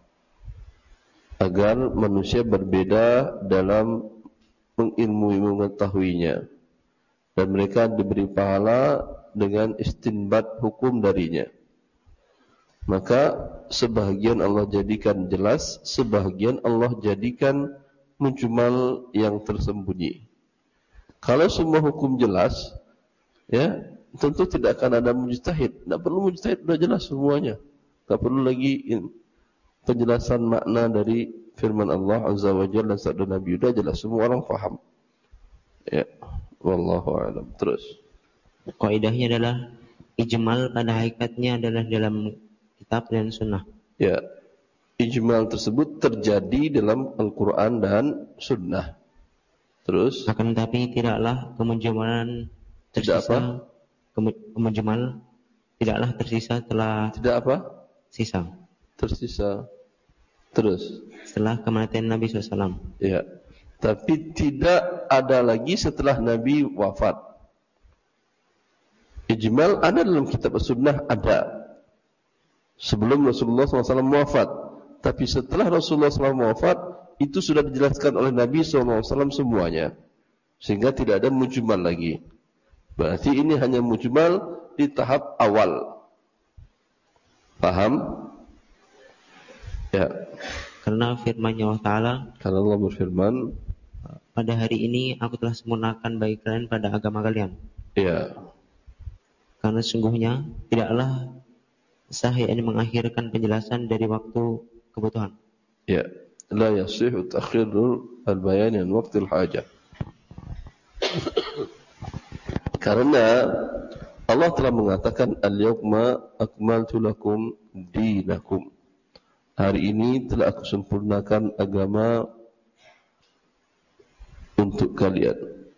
Speaker 2: agar manusia berbeda dalam mengilmui, mengetahuinya, dan mereka diberi pahala dengan istinbat hukum darinya. Maka sebahagian Allah jadikan jelas, sebahagian Allah jadikan mujmal yang tersembunyi. Kalau semua hukum jelas, ya, tentu tidak akan ada mujtahid. Tidak perlu mujtahid, sudah jelas semuanya. Tak perlu lagi penjelasan makna dari firman Allah Azza wa Jalla dan sabda Nabi, sudah jelas, semua orang faham. Ya, wallahu a'lam. Terus.
Speaker 3: Kaidahnya adalah ijmal pada hakikatnya adalah dalam kitab dan sunnah.
Speaker 2: Ya, ijmal tersebut terjadi dalam Al-Quran dan sunnah. Terus.
Speaker 3: Akan tetapi tidaklah kemujmalan tersisa. Tidak apa? Kemujmal tidaklah tersisa telah.
Speaker 2: Tidak apa?
Speaker 3: Sisa.
Speaker 2: Tersisa. Terus
Speaker 3: setelah kematian Nabi shallallahu alaihi wasallam.
Speaker 2: Ya. Tapi tidak ada lagi setelah Nabi wafat. Ijmal ada dalam kitab sunnah, ada. Sebelum Rasulullah shallallahu alaihi wasallam wafat. Tapi setelah Rasulullah shallallahu alaihi wasallam wafat, itu sudah dijelaskan oleh Nabi shallallahu alaihi wasallam semuanya. Sehingga tidak ada mujmal lagi. Berarti ini hanya mujmal di tahap awal. Paham? Ya.
Speaker 3: Karena firman-Nya Allah Ta'ala,
Speaker 2: karena Allah berfirman,
Speaker 3: pada hari ini aku telah sempurnakan bagi kalian pada agama kalian.
Speaker 2: Ya.
Speaker 3: Karena sungguhnya tidaklah sah yakni mengakhirkan penjelasan dari waktu kebutuhan.
Speaker 2: Ya. La yasihu ta'khirul al-bayan an waqtil hajah. Karena Allah telah mengatakan al-yawma akmaltu lakum dinakum. Hari ini telah aku sempurnakan agama untuk kalian.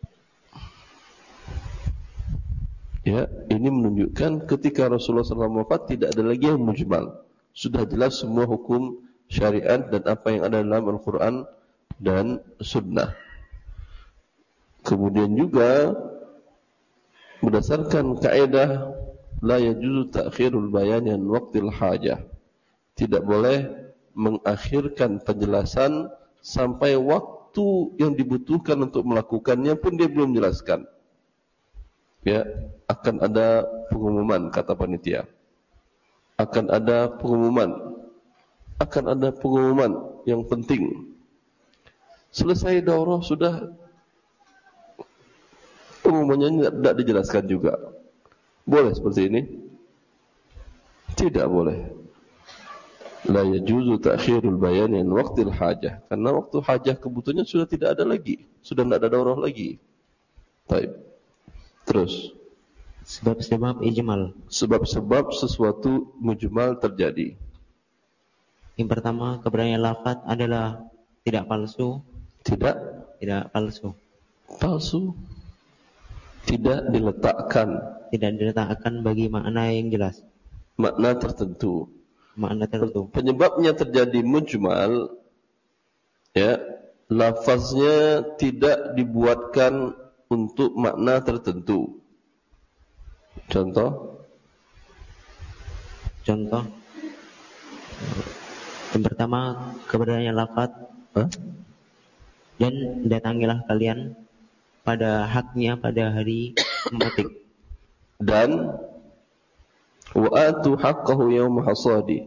Speaker 2: Ya, ini menunjukkan ketika Rasulullah shallallahu alaihi wasallam wafat tidak ada lagi yang mujmal. Sudah jelas semua hukum syariat dan apa yang ada dalam Al-Quran dan Sunnah. Kemudian juga berdasarkan kaidah la yajuzu ta'khirul bayan an waqtil hajah. Tidak boleh mengakhirkan penjelasan sampai waktu yang dibutuhkan untuk melakukannya pun dia belum jelaskan. Ya, akan ada pengumuman kata panitia. Akan ada pengumuman. Akan ada pengumuman yang penting. Selesai daurah sudah pengumumannya tidak dijelaskan juga. Boleh seperti ini? Tidak boleh. La yajuzu ta'khirul bayan an waqtil hajah. Karena waktu hajah kebutuhannya sudah tidak ada lagi. Sudah tidak ada daurah lagi. Baik. Terus.
Speaker 3: Sebab-sebab ijmal.
Speaker 2: Sebab-sebab sesuatu mujmal terjadi.
Speaker 3: Yang pertama, keberadaan lafaz adalah tidak palsu.
Speaker 2: Tidak?
Speaker 3: Tidak palsu.
Speaker 2: Palsu. Tidak diletakkan.
Speaker 3: Tidak diletakkan bagi makna yang jelas.
Speaker 2: Makna tertentu.
Speaker 3: Makna tertentu.
Speaker 2: Penyebabnya terjadi mujmal, ya, lafaznya tidak dibuatkan untuk makna tertentu. Contoh?
Speaker 3: Contoh. Yang pertama, keberadaan lafaz.
Speaker 2: Hah?
Speaker 3: Dan datangilah kalian pada haknya pada hari memetik.
Speaker 2: Dan wa atu haqqahu yawma hasadi.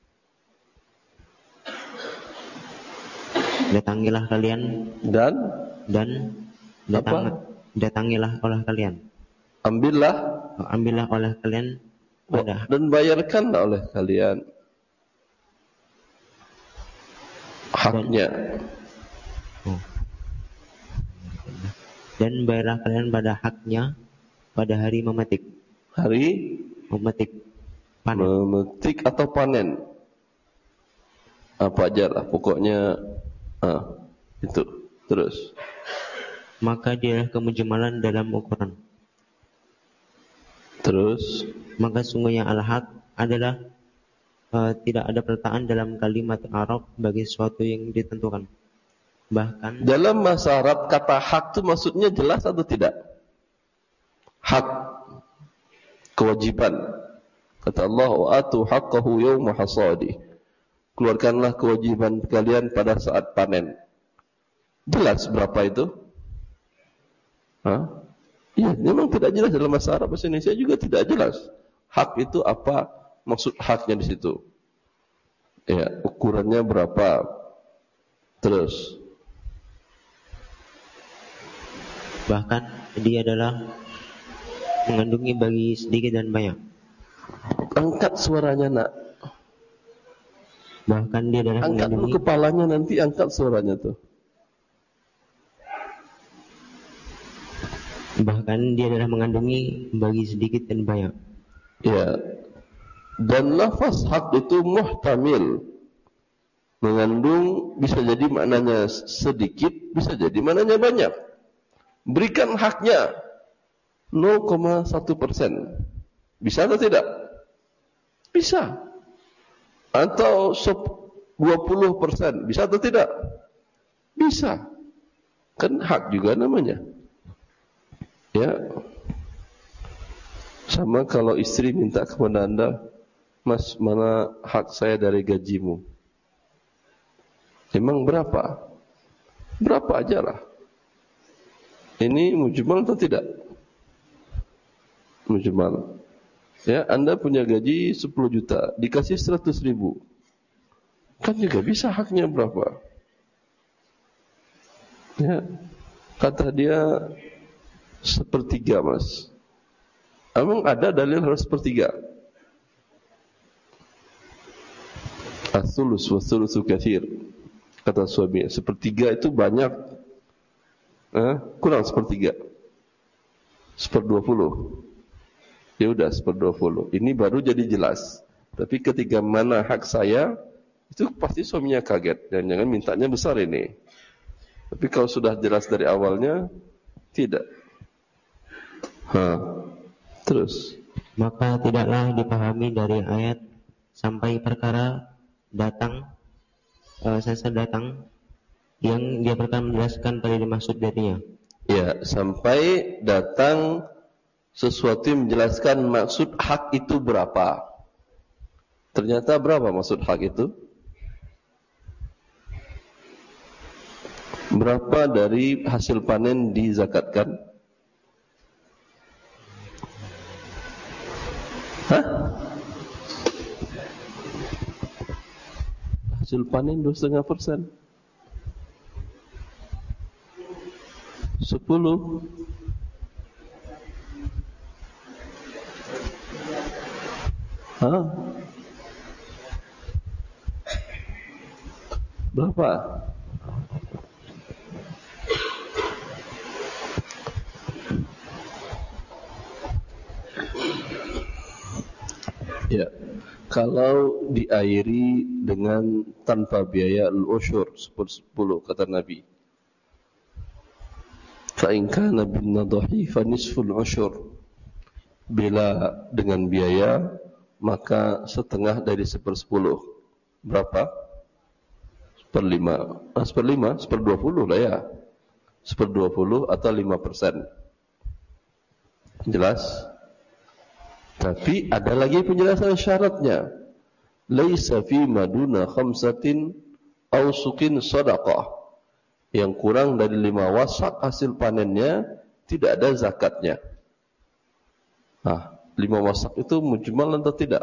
Speaker 3: Datangilah kalian
Speaker 2: dan
Speaker 3: dan datang, datangilah oleh kalian.
Speaker 2: Ambillah,
Speaker 3: ambillah oleh kalian pada
Speaker 2: dan bayarkanlah oleh kalian haknya.
Speaker 3: Dan, oh. dan bayarlah kalian pada haknya pada hari memetik.
Speaker 2: Hari
Speaker 3: memetik, panen.
Speaker 2: Memetik atau panen. Apa aja lah, pokoknya ah, itu. Terus.
Speaker 3: Maka dialah kemujmalan dalam ukuran.
Speaker 2: Terus.
Speaker 3: Maka sungguhnya al-haq adalah uh, tidak ada peletakan dalam kalimat Arab bagi sesuatu yang ditentukan. Bahkan
Speaker 2: dalam bahasa Arab kata hak itu maksudnya jelas atau tidak? Hak, kewajiban. Kata Allah, wa atu haqqahu yawma hasadi. Keluarkanlah kewajiban kalian pada saat panen. Jelas berapa itu? Hah? Iya, memang tidak jelas dalam bahasa Arab. Bahasa Indonesia juga tidak jelas. Hak itu apa? Maksud haknya di situ. Ya, ukurannya berapa? Terus.
Speaker 3: Bahkan dia adalah mengandungi bagi sedikit dan banyak.
Speaker 2: Angkat suaranya, nak.
Speaker 3: Bahkan dia adalah
Speaker 2: angkat
Speaker 3: mengandungi.
Speaker 2: Angkat kepalanya nanti, angkat suaranya tuh.
Speaker 3: Bahkan dia adalah mengandungi bagi sedikit dan banyak.
Speaker 2: Ya. Dan lafaz hak itu muhtamil. Mengandung bisa jadi maknanya sedikit, bisa jadi maknanya banyak. Berikan haknya nol koma satu persen. Bisa atau tidak? Bisa. Atau dua puluh persen. Bisa atau tidak? Bisa. Kan hak juga namanya. Ya. Sama kalau istri minta kepada Anda, Mas, mana hak saya dari gajimu? Emang berapa? Berapa aja lah. Ini mujmal atau tidak? Mujmal. Ya, Anda punya gaji sepuluh juta, dikasih seratus ribu. Kan juga bisa haknya berapa? Ya, kata dia sepertiga, Mas. Emang ada dalil harus sepertiga? As-sulus wa sulusu katsir. Kata suami, sepertiga itu banyak. Eh, kurang sepertiga. Seperdua puluh. Ya udah seperdua puluh. Ini baru jadi jelas. Tapi ketika mana hak saya, itu pasti suaminya kaget. Dan jangan mintanya besar ini. Tapi kalau sudah jelas dari awalnya, tidak. Ha. Terus.
Speaker 3: Maka tidaklah dipahami dari ayat sampai perkara datang, uh, sesa datang, yang dia perkara menjelaskan pada dimaksud darinya.
Speaker 2: Ya, sampai datang sesuatu yang menjelaskan maksud hak itu berapa. Ternyata berapa maksud hak itu? Berapa dari hasil panen dizakatkan? Hah? Hasil panen dua setengah persen. Sepuluh. Hah? Berapa? Ya, kalau diairi dengan tanpa biaya al-usyur sepuluh kata Nabi. Fa in kana bin nadahi fa nisful usyur. Bila dengan biaya maka setengah dari sepersepuluh. Berapa? Seperlima. Ah, seperlima, seperdua puluh lah ya. Seperdua puluh atau lima persen. Jelas? Tapi ada lagi penjelasan syaratnya. Laisa fi maduna khamsatin ausukin sadaqah. Yang kurang dari lima wasak hasil panennya tidak ada zakatnya. Nah, lima wasak itu mujmal atau tidak?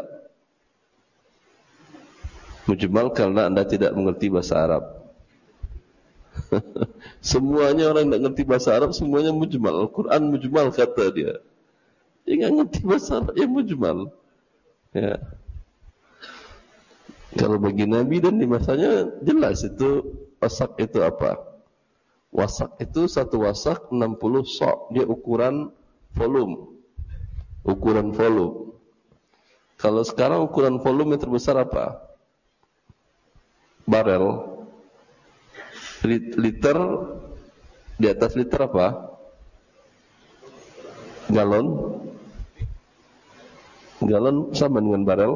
Speaker 2: Mujmal karena Anda tidak mengerti bahasa Arab. Semuanya orang yang tidak mengerti bahasa Arab semuanya mujmal. Al-Quran mujmal kata dia. Dia nggak ngerti bahasa Arab, ya mujmal. Ya. Kalau bagi Nabi dan di masanya jelas itu wasak itu apa? Wasak itu satu wasak enam puluh sok. Dia ukuran volume. Ukuran volume. Kalau sekarang ukuran volume yang terbesar apa? Barel. Liter di atas liter apa? Galon. Galon sama dengan barel?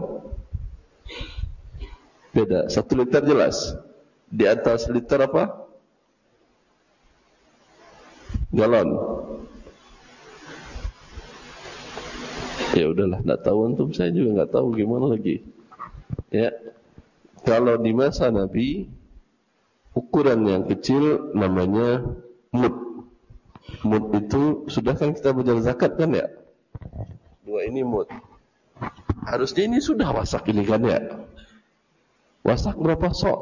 Speaker 2: Beda. Satu liter jelas. Di atas liter apa? Galon. Ya udahlah, tidak tahu antum, saya juga nggak tahu gimana lagi. Ya, kalau di masa Nabi ukuran yang kecil namanya mud. Mud itu sudah kan kita belajar zakat kan ya? Dua ini mud. Harusnya ini sudah wasak ini kan ya? Wasak berapa sok?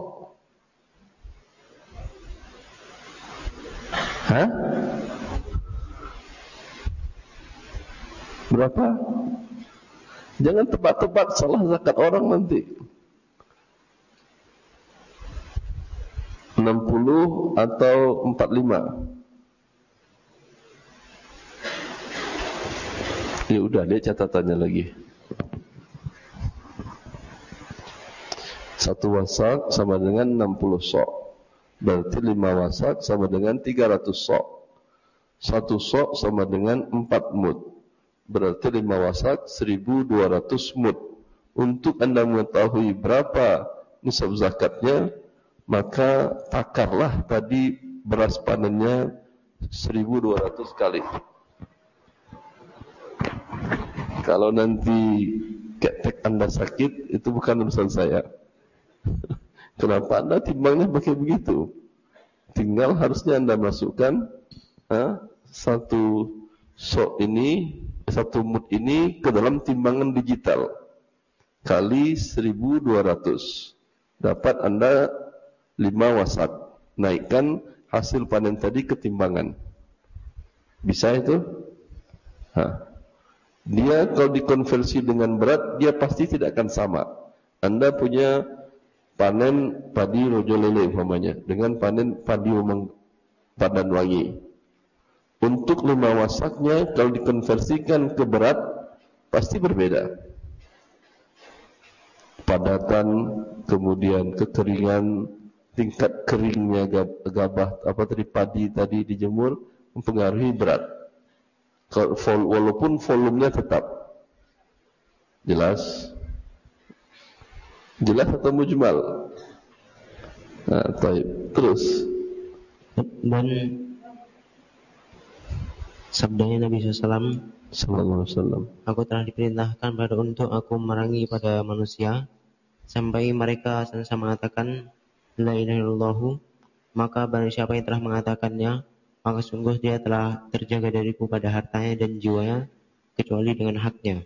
Speaker 2: Hah? Berapa? Jangan tebak-tebak salah zakat orang nanti. enam puluh atau empat puluh lima. Ya udah, dia catatannya lagi. Satu wasak sama dengan enam puluh sok. Berarti lima wasak sama dengan tiga ratus sok. Satu sok sama dengan empat mud. Berarti lima wasak seribu dua ratus mud. Untuk Anda mengetahui berapa nisab zakatnya, maka takarlah tadi beras panennya seribu dua ratus kali. Kalau nanti ketek Anda sakit, itu bukan urusan saya. Kenapa Anda timbangnya pakai begitu? Tinggal harusnya Anda masukkan ha, satu sok ini, satu mud ini ke dalam timbangan digital kali seribu dua ratus. Dapat Anda lima wasak. Naikkan hasil panen tadi ke timbangan. Bisa itu? Ha. Dia kalau dikonversi dengan berat, dia pasti tidak akan sama. Anda punya panen padi rojo lele umpamanya dengan panen padi umang padan wangi. Untuk lima wasaknya kalau dikonversikan ke berat pasti berbeda. Padatan, kemudian kekeringan, tingkat keringnya gabah apa tadi padi tadi dijemur mempengaruhi berat. Walaupun volumenya tetap. Jelas? Jelas atau mujmal? Nah, taib. Terus.
Speaker 3: Dan sabdanya Nabi Sallallahu Alaihi Wasallam, aku telah diperintahkan pada untuk aku merangi pada manusia sampai mereka sama-sama mengatakan la ilaha illallah, maka barang siapa yang telah mengatakannya, maka sungguh dia telah terjaga dariku pada hartanya dan jiwanya kecuali dengan haknya.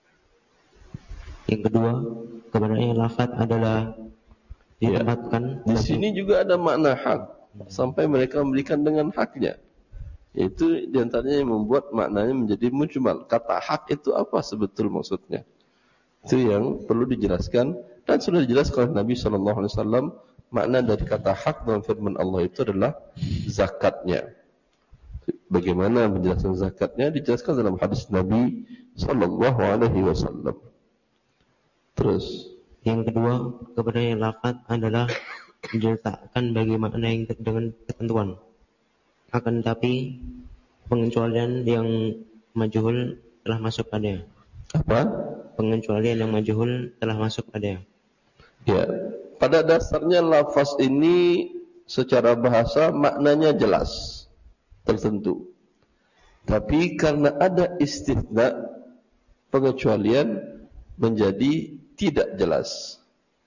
Speaker 3: Yang kedua, kebenaran lafaz adalah ditempatkan.
Speaker 2: Ya, di sini juga ada makna hak sampai mereka memberikan dengan haknya. Itu diantaranya yang membuat maknanya menjadi mujmal. Kata hak itu apa sebetul maksudnya? Itu yang perlu dijelaskan dan sudah dijelaskan oleh Nabi Sallallahu Alaihi Wasallam. Makna dari kata hak dalam firman Allah itu adalah zakatnya. Bagaimana penjelasan zakatnya dijelaskan dalam hadis Nabi Sallallahu Alaihi Wasallam. Terus
Speaker 3: yang kedua, kebenaran lafaz adalah diletakkan bagi makna yang dengan ketentuan. Akan tetapi pengecualian yang majhul telah masuk padanya.
Speaker 2: Apa?
Speaker 3: Pengecualian yang majhul telah masuk padanya.
Speaker 2: Ya, pada dasarnya lafaz ini secara bahasa maknanya jelas, tertentu. Tapi karena ada istitsna, pengecualian menjadi tidak jelas.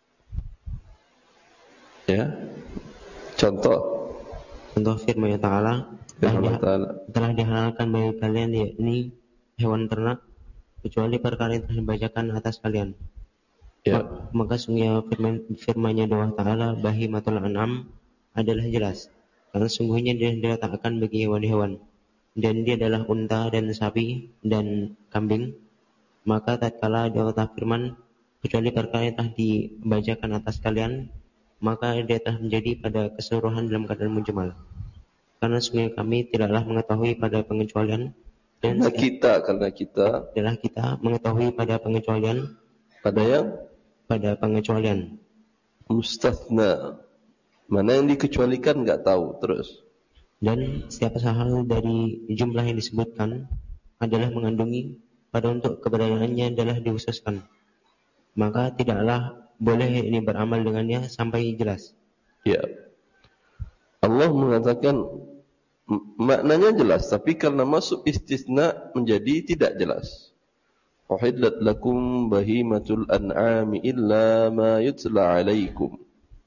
Speaker 2: Ya. Contoh
Speaker 3: Contoh firman Allah Ta'ala, telah, telah dihalalkan bagi kalian yakni hewan ternak kecuali perkara yang telah dibacakan atas kalian. Ya. Maka sungguhnya firman, firman-Nya Allah Ta'ala bahimatul an'am adalah jelas. Karena sungguhnya dia diletakkan bagi hewan-hewan dan dia adalah unta dan sapi dan kambing. Maka tatkala Allah firman kecuali perkara yang telah dibacakan atas kalian, maka dia telah menjadi pada keseluruhan dalam keadaan mujmal. Karena sungguh kami tidaklah mengetahui pada pengecualian dan
Speaker 2: karena kita karena kita
Speaker 3: adalah kita mengetahui pada pengecualian
Speaker 2: pada yang
Speaker 3: pada pengecualian
Speaker 2: mustatsna, mana yang dikecualikan enggak tahu. Terus
Speaker 3: dan setiap hal dari jumlah yang disebutkan adalah mengandungi pada untuk keberadaannya adalah dikhususkan, maka tidaklah boleh ini beramal dengannya sampai jelas.
Speaker 2: Ya, Allah mengatakan maknanya jelas, tapi karena masuk istisna menjadi tidak jelas. Uhillat lakum bahimatul an'ami illa ma yutla alaikum.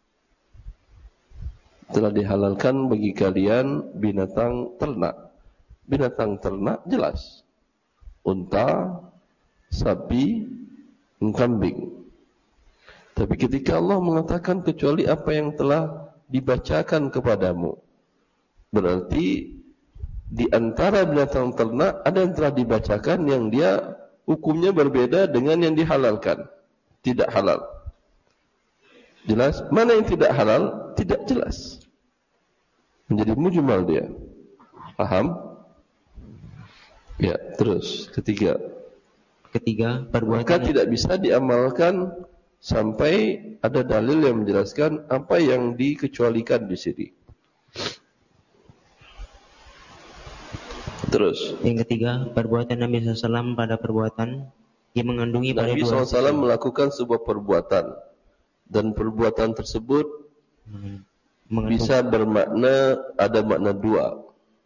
Speaker 2: Telah dihalalkan bagi kalian binatang ternak. Binatang ternak jelas. Unta, sapi, kambing. Tapi ketika Allah mengatakan kecuali apa yang telah dibacakan kepadamu, berarti di antara binatang ternak ada yang telah dibacakan yang dia hukumnya berbeda dengan yang dihalalkan. Tidak halal. Jelas? Mana yang tidak halal? Tidak jelas. Menjadi mujmal dia. Paham? Ya, terus ketiga.
Speaker 3: Ketiga, perbuatan
Speaker 2: maka tidak bisa diamalkan sampai ada dalil yang menjelaskan apa yang dikecualikan di sini. Terus.
Speaker 3: Yang ketiga, perbuatan Nabi shallallahu alaihi wasallam pada perbuatan yang mengandungi pada
Speaker 2: Nabi
Speaker 3: dua.
Speaker 2: shallallahu alaihi wasallam melakukan sebuah perbuatan dan perbuatan tersebut
Speaker 3: Mengandung.
Speaker 2: bisa bermakna, ada makna dua.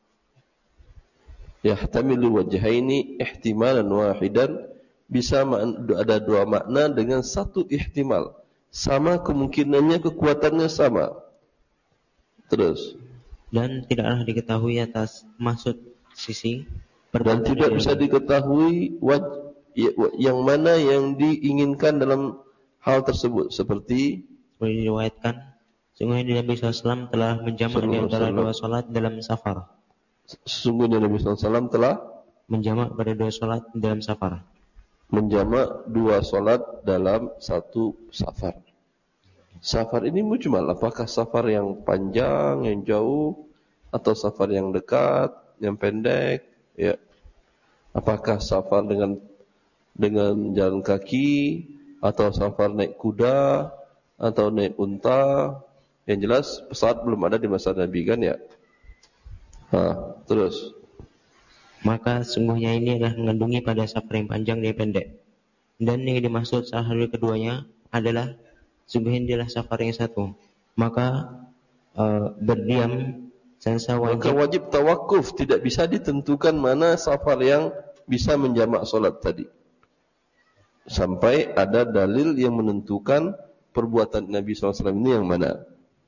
Speaker 2: Yahtamilu wajhaini ihtimalan wahidan, bisa ada dua makna dengan satu ihtimal, sama kemungkinannya, kekuatannya sama. Terus,
Speaker 3: dan tidaklah diketahui atas maksud sisi
Speaker 2: dan tidak bisa diketahui waj, yang mana yang diinginkan dalam hal tersebut. Seperti
Speaker 3: seperti diriwayatkan, sungguhnya Nabi shallallahu alaihi wasallam telah menjamak di antara dua salat dalam safar.
Speaker 2: Sesungguhnya Nabi shallallahu alaihi wasallam telah
Speaker 3: menjamak pada dua salat dalam safar.
Speaker 2: Menjamak dua salat dalam satu safar. Safar ini mujmal, apakah safar yang panjang, yang jauh, atau safar yang dekat, yang pendek, ya. Apakah safar dengan dengan jalan kaki, atau safar naik kuda, atau naik unta? Yang jelas pesawat belum ada di masa Nabi, kan ya? Ha, terus.
Speaker 3: Maka sungguhnya ini adalah mengandungi pada safar yang panjang dan pendek. Dan yang dimaksud safar keduanya adalah sungguhnya adalah safar yang satu. Maka uh, berdiam sensa wajib.
Speaker 2: Maka wajib tawakuf, tidak bisa ditentukan mana safar yang bisa menjamak solat tadi. Sampai ada dalil yang menentukan perbuatan Nabi shallallahu alaihi wasallam ini yang mana.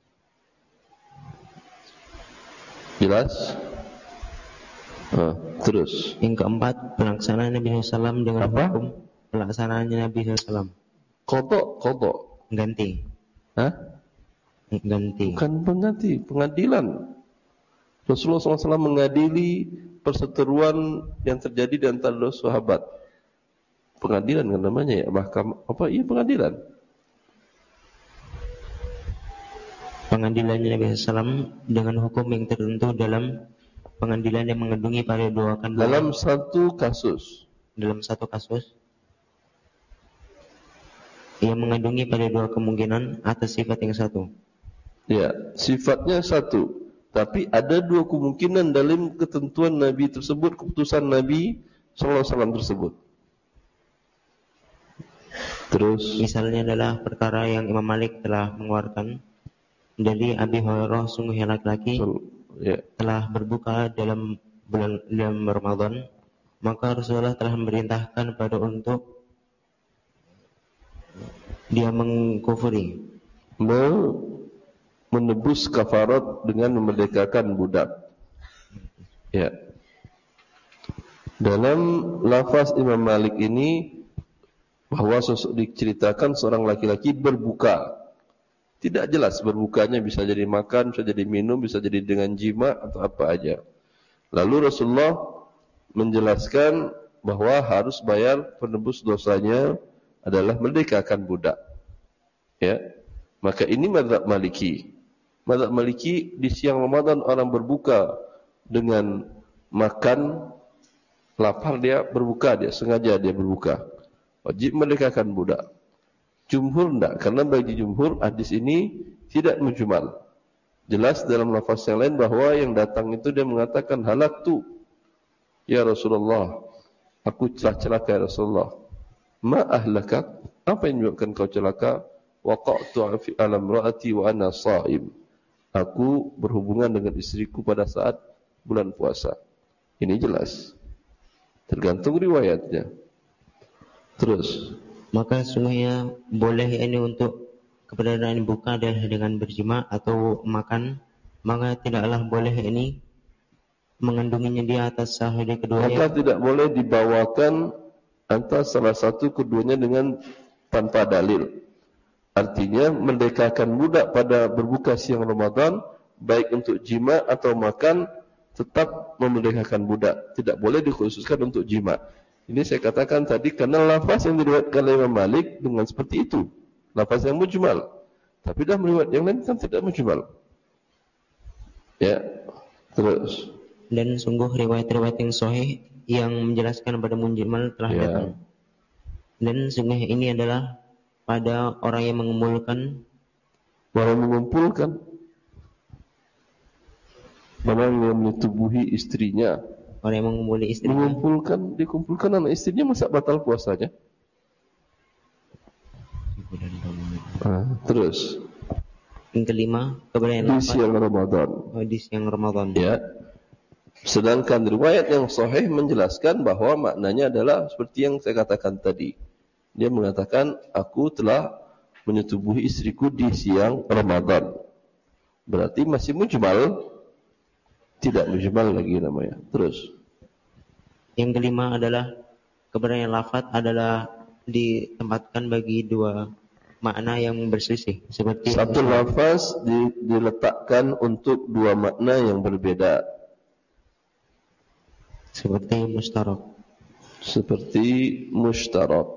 Speaker 2: Jelas? Ah, terus.
Speaker 3: Yang keempat, pelaksanaan Nabi shallallahu alaihi wasallam dengan
Speaker 2: apa?
Speaker 3: Hukum pelaksanaannya Nabi shallallahu alaihi wasallam.
Speaker 2: Qadha, qadha.
Speaker 3: Ganti.
Speaker 2: Hah?
Speaker 3: Ganti.
Speaker 2: Bukan pengganti, pengadilan. Rasulullah shallallahu alaihi wasallam mengadili perseteruan yang terjadi di antara dua sahabat. Pengadilan kan namanya ya, mahkamah apa? Iya, pengadilan.
Speaker 3: Pengadilannya Nabi shallallahu alaihi wasallam dengan hukum yang tertentu dalam pengadilan yang mengandungi pada dua kandungan.
Speaker 2: Dalam satu kasus.
Speaker 3: Dalam satu kasus yang mengandungi pada dua kemungkinan atas sifat yang satu.
Speaker 2: Ya, sifatnya satu, tapi ada dua kemungkinan dalam ketentuan Nabi tersebut, keputusan Nabi shallallahu alaihi wasallam tersebut. Terus,
Speaker 3: misalnya adalah perkara yang Imam Malik telah mengeluarkan dari Abi Hurairah, sungguh laki-laki
Speaker 2: ya,
Speaker 3: telah berbuka dalam bulan dalam Ramadan, maka Rasulullah telah memerintahkan pada untuk dia mengkufuri, menebus kafarat dengan memerdekakan budak. Ya. Dalam lafaz Imam Malik ini bahwa sosok diceritakan seorang laki-laki berbuka. Tidak jelas berbukanya, bisa jadi makan, bisa jadi minum, bisa jadi dengan jima atau apa aja. Lalu Rasulullah menjelaskan bahwa harus bayar penebus dosanya adalah merdekakan budak. Ya. Maka ini mazhab Maliki. Mazhab Maliki, di siang Ramadan orang berbuka dengan makan, lapar dia berbuka, dia sengaja dia berbuka. Wajib merdekakan budak. Jumhur tidak, karena bagi jumhur hadis ini tidak mujmal. Jelas dalam lafaz yang lain bahwa yang datang itu dia mengatakan halaktu ya Rasulullah, aku telah celaka ya Rasulullah. Ma ahlakak, apa yang menyebabkan kau celaka? Waqa'tu fi alam ra'ati wa ana sha'im. Aku berhubungan dengan istriku pada saat bulan puasa. Ini jelas. Tergantung riwayatnya. Terus, maka sungguhnya boleh ini untuk keberadaan buka adalah dengan berjima atau makan, maka tidaklah boleh ini mengandunginya di atas sahih keduanya.
Speaker 2: Maka tidak boleh dibawakan antara salah satu keduanya dengan tanpa dalil. Artinya merdekakan budak pada berbuka siang Ramadan, baik untuk jima atau makan, tetap memerdekakan budak. Tidak boleh dikhususkan untuk jima. Ini saya katakan tadi karena lafaz yang diriwayatkan oleh Imam Malik dengan seperti itu, lafaz yang mujmal. Tapi dah meriwayat yang lain kan tidak mujmal. Ya, terus.
Speaker 3: Dan sungguh riwayat-riwayat yang sahih yang menjelaskan pada mujmal telah
Speaker 2: ya.
Speaker 3: datang. Dan sungguh ini adalah pada orang yang mengumpulkan,
Speaker 2: orang mengumpulkan, orang yang menubuhi istrinya.
Speaker 3: Orang yang mengumpuli istrinya.
Speaker 2: Mengumpulkan, dikumpulkan anak istrinya, masa batal puasanya? Nah, terus
Speaker 3: Yang kelima, keberanian
Speaker 2: di
Speaker 3: lafaz
Speaker 2: siang Ramadan.
Speaker 3: oh, di siang Ramadan.
Speaker 2: Ya. Sedangkan riwayat yang sahih menjelaskan bahwa maknanya adalah seperti yang saya katakan tadi. Dia mengatakan, aku telah menyetubuhi istriku di siang Ramadan. Berarti masih mujmal. Tidak mujmal lagi namanya. Terus.
Speaker 3: Yang kelima adalah keberanian lafaz adalah ditempatkan bagi dua makna yang berselisih. Seperti
Speaker 2: Satu lafaz di, diletakkan untuk dua makna yang berbeda.
Speaker 3: Seperti mustarak.
Speaker 2: Seperti mustarak.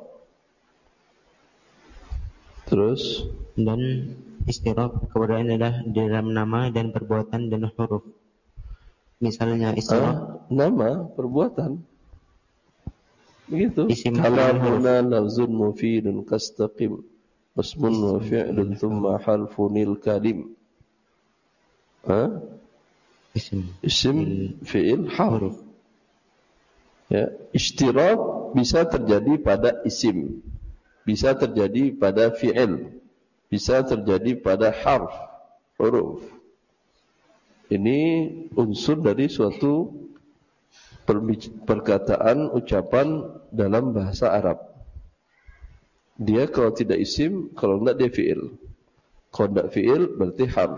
Speaker 2: Terus.
Speaker 3: Dan istirab keberanian adalah di dalam nama dan perbuatan dan huruf. Misalnya istirab.
Speaker 2: Ah, nama, perbuatan. Begitu.
Speaker 3: Isim
Speaker 2: Kalamuna lafzun mufidun kastaqim. Wasmun wa fi'lun thumma halfunil kalim. Ha?
Speaker 3: Isim.
Speaker 2: Isim, fi'il, harf. Ya, istirab bisa terjadi pada isim. Bisa terjadi pada fi'il. Bisa terjadi pada harf, huruf. Ini unsur dari suatu perkataan, ucapan dalam bahasa Arab. Dia kalau tidak isim, kalau tidak dia fi'il. Kalau tidak fi'il berarti harf.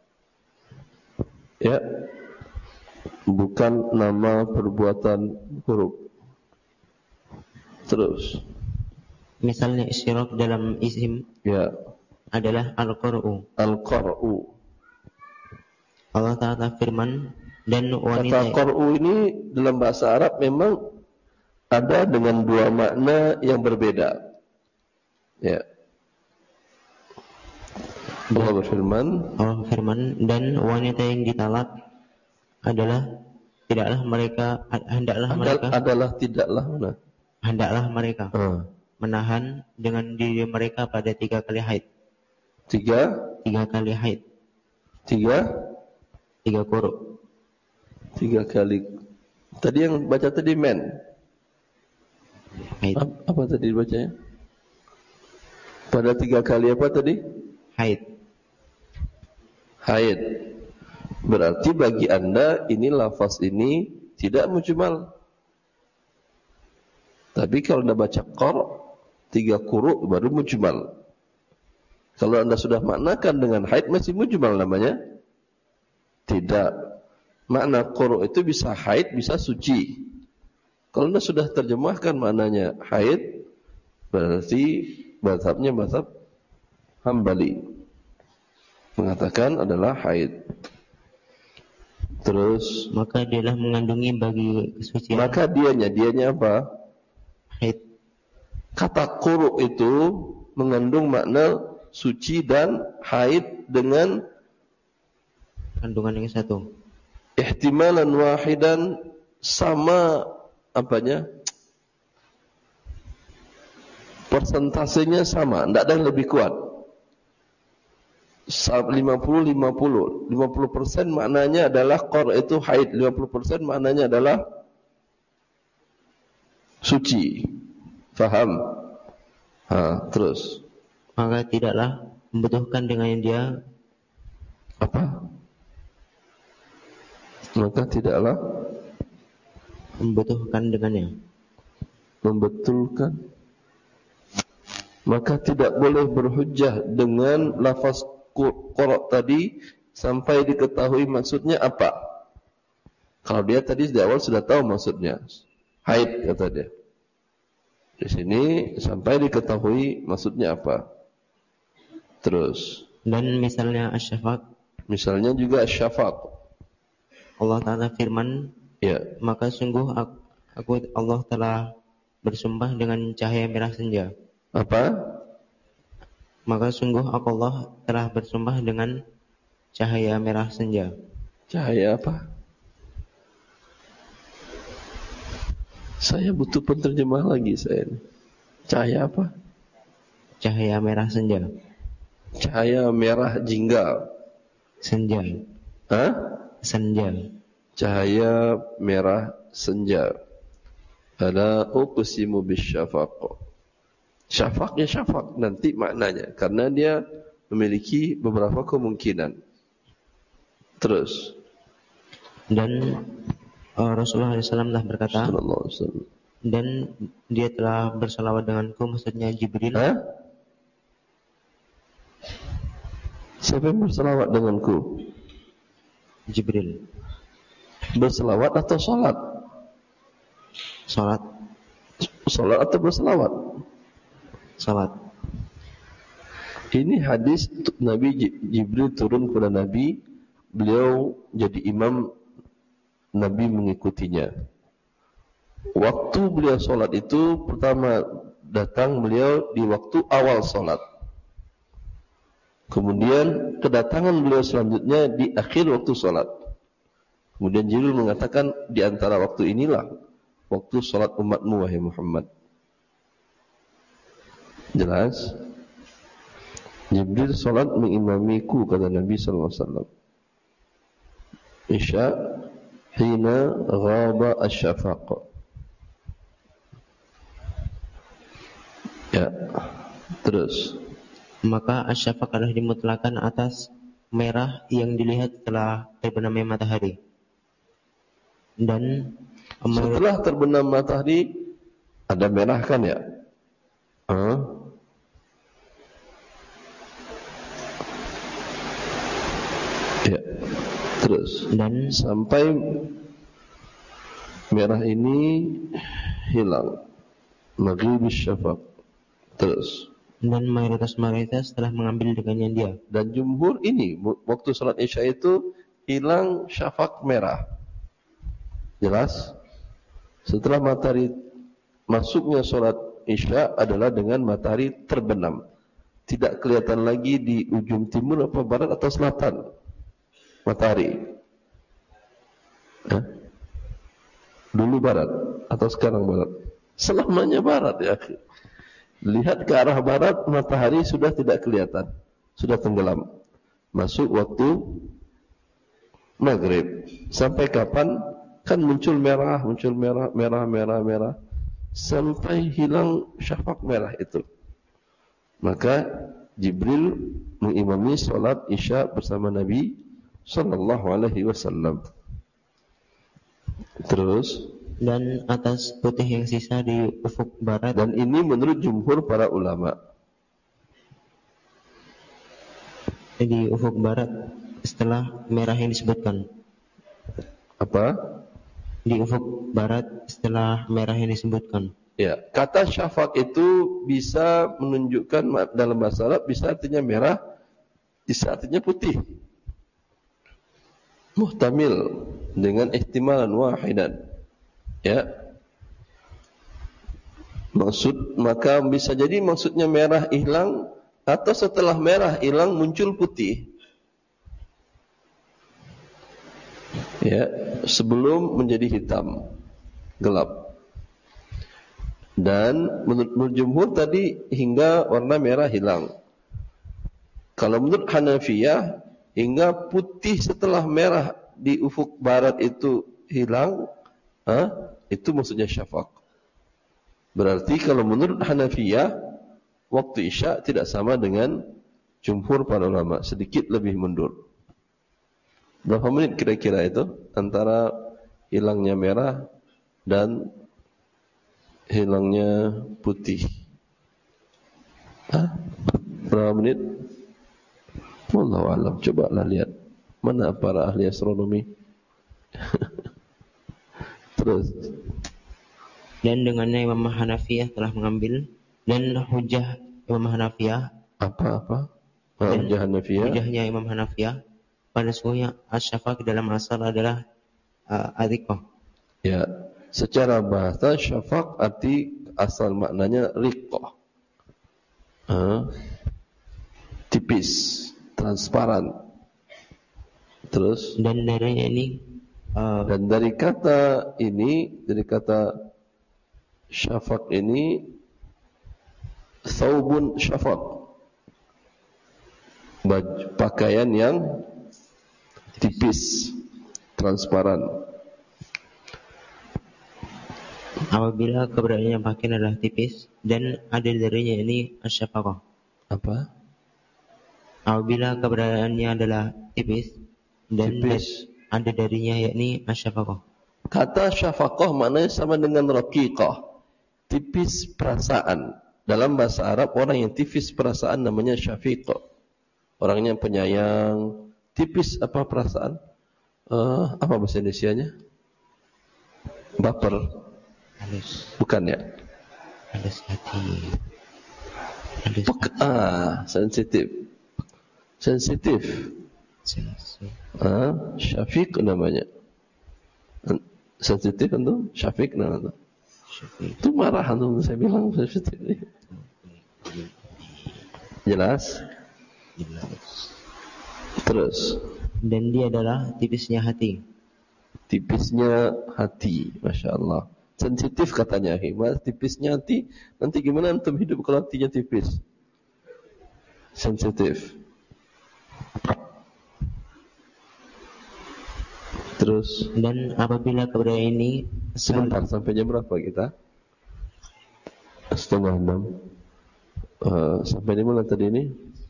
Speaker 2: Ya. Bukan nama, perbuatan, huruf. Terus.
Speaker 3: Misalnya istirab dalam isim
Speaker 2: Ya.
Speaker 3: adalah al-qur'u.
Speaker 2: Al-qar'u.
Speaker 3: Allah Ta'ala firman, dan wanita.
Speaker 2: Kata qar'u ini dalam bahasa Arab memang ada dengan dua makna yang berbeda. Ya. Allah berfirman,
Speaker 3: Allah firman, dan wanita yang ditalak adalah tidaklah mereka hendaklah
Speaker 2: Adal,
Speaker 3: mereka
Speaker 2: adalah tidaklah mana?
Speaker 3: hendaklah mereka
Speaker 2: Uh.
Speaker 3: menahan dengan diri mereka pada tiga kali haid.
Speaker 2: Tiga,
Speaker 3: Tiga kali haid.
Speaker 2: tiga,
Speaker 3: Tiga quru.
Speaker 2: tiga kali. Tadi yang baca tadi men.
Speaker 3: Haid.
Speaker 2: Apa, apa tadi bacanya? Pada tiga kali apa tadi?
Speaker 3: Haid.
Speaker 2: Haid. Berarti bagi anda ini lafaz ini tidak mujmal. Tapi kalau anda baca qar, tiga quru baru mujmal. Kalau anda sudah maknakan dengan haid masih mujmal namanya? Tidak. Makna quru itu bisa haid, bisa suci. Kalau anda sudah terjemahkan maknanya haid, berarti mazhabnya mazhab Hambali. Mengatakan adalah haid. Terus
Speaker 3: Maka dialah mengandungi bagi kesucian.
Speaker 2: maka dianya, dianya apa?
Speaker 3: Haid.
Speaker 2: Kata quru itu mengandung makna suci dan haid dengan
Speaker 3: Kandungan yang satu.
Speaker 2: ihtimalan wahidan, sama apanya? Persentasenya sama, tidak ada yang lebih kuat. lima puluh lima puluh. lima puluh persen maknanya adalah qar itu haid, lima puluh persen maknanya adalah suci. Faham? Ha, terus.
Speaker 3: Maka tidaklah membutuhkan dengan dia
Speaker 2: Apa? Maka tidaklah
Speaker 3: membutuhkan dengannya.
Speaker 2: membetulkan. Maka tidak boleh berhujjah dengan lafaz qara tadi sampai diketahui maksudnya apa. Kalau dia tadi di awal sudah tahu maksudnya haid, kata dia. Di sini sampai diketahui maksudnya apa. Terus.
Speaker 3: Dan misalnya asyafaq.
Speaker 2: Misalnya juga syafaq.
Speaker 3: Allah Ta'ala firman,
Speaker 2: Ya.
Speaker 3: maka sungguh aku Allah telah bersumpah dengan cahaya merah senja.
Speaker 2: Apa?
Speaker 3: Maka sungguh aku Allah telah bersumpah dengan cahaya merah senja.
Speaker 2: Cahaya apa? Saya butuh penterjemah lagi saya ini. Cahaya apa?
Speaker 3: Cahaya merah senja.
Speaker 2: Cahaya merah jingga.
Speaker 3: Senja.
Speaker 2: Hah?
Speaker 3: Senja.
Speaker 2: Cahaya merah senja. Ala uqsimu bisyafaq. Syafaq ya syafaq nanti maknanya, karena dia memiliki beberapa kemungkinan. Terus.
Speaker 3: Dan uh, Rasulullah shallallahu alaihi wasallam telah berkata,
Speaker 2: Sallallahu alaihi wasallam.
Speaker 3: Dan dia telah bersalawat denganku, maksudnya Jibril.
Speaker 2: Hah? Siapa yang bersalawat denganku?
Speaker 3: Jibril.
Speaker 2: Bersalawat atau salat?
Speaker 3: Salat.
Speaker 2: Salat atau bersalawat?
Speaker 3: Salat.
Speaker 2: Ini hadis Nabi Jibril turun kepada Nabi, beliau jadi imam, Nabi mengikutinya. Waktu beliau salat itu pertama datang beliau di waktu awal salat. Kemudian kedatangan beliau selanjutnya di akhir waktu salat. Kemudian Jibril mengatakan, di antara waktu inilah waktu salat umatmu wahai Muhammad. Jelas? Jibril salat mengimamiku, kata Nabi sallallahu alaihi wasallam. Isya hina ghaba asy-syafaq. Ya. Terus.
Speaker 3: Maka asy-syafaq adalah dimutlakan atas merah yang dilihat setelah terbenamnya matahari. Dan
Speaker 2: setelah terbenam matahari ada merah kan ya? Huh? Ya. Terus. Dan sampai merah ini hilang. Maghrib syafaq. Terus.
Speaker 3: Dan mayoritas-mayoritas telah mengambil dengannya dia.
Speaker 2: Dan jumhur ini waktu salat Isya itu hilang syafaq merah. Jelas? Setelah matahari masuknya salat Isya adalah dengan matahari terbenam. Tidak kelihatan lagi di ujung timur atau barat atau selatan matahari. Hah? Dulu barat atau sekarang barat? Selamanya barat ya. Lihat ke arah barat, matahari sudah tidak kelihatan, sudah tenggelam. Masuk waktu maghrib. Sampai kapan? Kan muncul merah, muncul merah, merah, merah, merah, sampai hilang syafaq merah itu. Maka Jibril mengimami salat Isya bersama Nabi sallallahu alaihi wasallam. Terus.
Speaker 3: Dan atas putih yang sisa di ufuk barat.
Speaker 2: Dan ini menurut jumhur para ulama.
Speaker 3: Di ufuk barat setelah merah yang disebutkan.
Speaker 2: Apa?
Speaker 3: Di ufuk barat setelah merah yang disebutkan.
Speaker 2: Ya, kata syafaq itu bisa menunjukkan dalam bahasa Arab, bisa artinya merah, bisa artinya putih. Muhtamil dengan ihtimalan wahidan. Ya. Maksud, maka bisa jadi maksudnya merah hilang, atau setelah merah hilang muncul putih. Ya, sebelum menjadi hitam, gelap. Dan menurut jumhur tadi hingga warna merah hilang. Kalau menurut Hanafiyah, hingga putih setelah merah di ufuk barat itu hilang, ha? Itu maksudnya syafaq. Berarti kalau menurut Hanafiyah, waktu Isya tidak sama dengan jumhur para ulama, sedikit lebih mundur. Berapa menit kira-kira itu antara hilangnya merah dan hilangnya putih? Hah? Berapa menit? Wallahu a'lam. Coba lah lihat mana para ahli astronomi. Terus.
Speaker 3: Dan dengannya Imam Hanafiyah telah mengambil, dan hujah Imam Hanafiyah.
Speaker 2: Apa-apa? Hujah Hanafiyah.
Speaker 3: Hujahnya Imam Hanafiyah pada sesungguhnya asy-syafaq dalam asal adalah uh, ariqah.
Speaker 2: Ya, secara bahasa syafaq arti asal maknanya riqah. Uh, tipis, transparan. Terus.
Speaker 3: Dan darinya ini. Uh,
Speaker 2: Dan dari kata ini, dari kata syafaq ini, thawbun syafaq, baju, pakaian yang tipis, transparan.
Speaker 3: apabila keberadaannya pakaian adalah tipis dan ada darinya ini asyafaqah.
Speaker 2: Apa?
Speaker 3: Apabila keberadaannya adalah tipis dan
Speaker 2: Tipis.
Speaker 3: ada darinya yakni asyafaqah.
Speaker 2: Kata syafaqah maknanya sama dengan raqiqah. Tipis perasaan. Dalam bahasa Arab orang yang tipis perasaan namanya syafiqah. Orangnya penyayang. Tipis apa perasaan? Uh, apa bahasa Indonesianya? Baper.
Speaker 3: Halus.
Speaker 2: Bukan ya?
Speaker 3: Halus hati. Halus
Speaker 2: Pek- ah, sensitif. Sensitif.
Speaker 3: hati.
Speaker 2: Ah, syafiq namanya. Sensitif itu syafiq namanya. Itu marah antum saya bilang sensitif. Jelas?
Speaker 3: Jelas.
Speaker 2: Terus.
Speaker 3: Dan dia adalah tipisnya hati.
Speaker 2: Tipisnya hati, masya Allah. Sensitif katanya, mas. Tipisnya hati. Nanti gimana antum hidup kalau hatinya tipis? Sensitif. Terus.
Speaker 3: Dan apabila keberadaan ini
Speaker 2: Sebentar, sampai jam berapa kita? Setengah enam. Uh, sampai di mana tadi ini?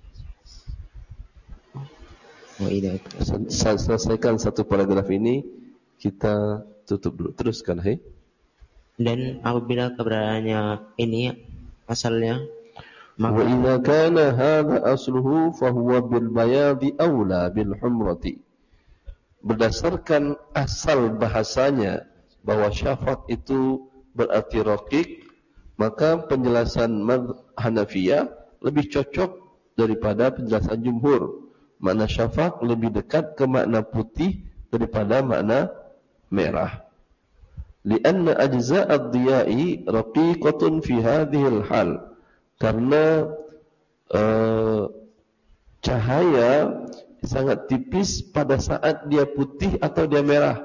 Speaker 2: Saya selesaikan satu paragraf ini, kita tutup dulu. Teruskan, hei.
Speaker 3: Dan apabila keberadaannya ini asalnya,
Speaker 2: wa idza kana hadha asluhu fa huwa bil bayadi aula bil humrati. Berdasarkan asal bahasanya bahwa syafaq itu berarti raqiq, maka penjelasan Hanafiyah lebih cocok daripada penjelasan jumhur. Makna syafaq lebih dekat ke makna putih daripada makna merah. Lianna ajza' ad-diya'i raqiqatun fi hadhihi al-hal. Karena uh, cahaya sangat tipis pada saat dia putih atau dia merah.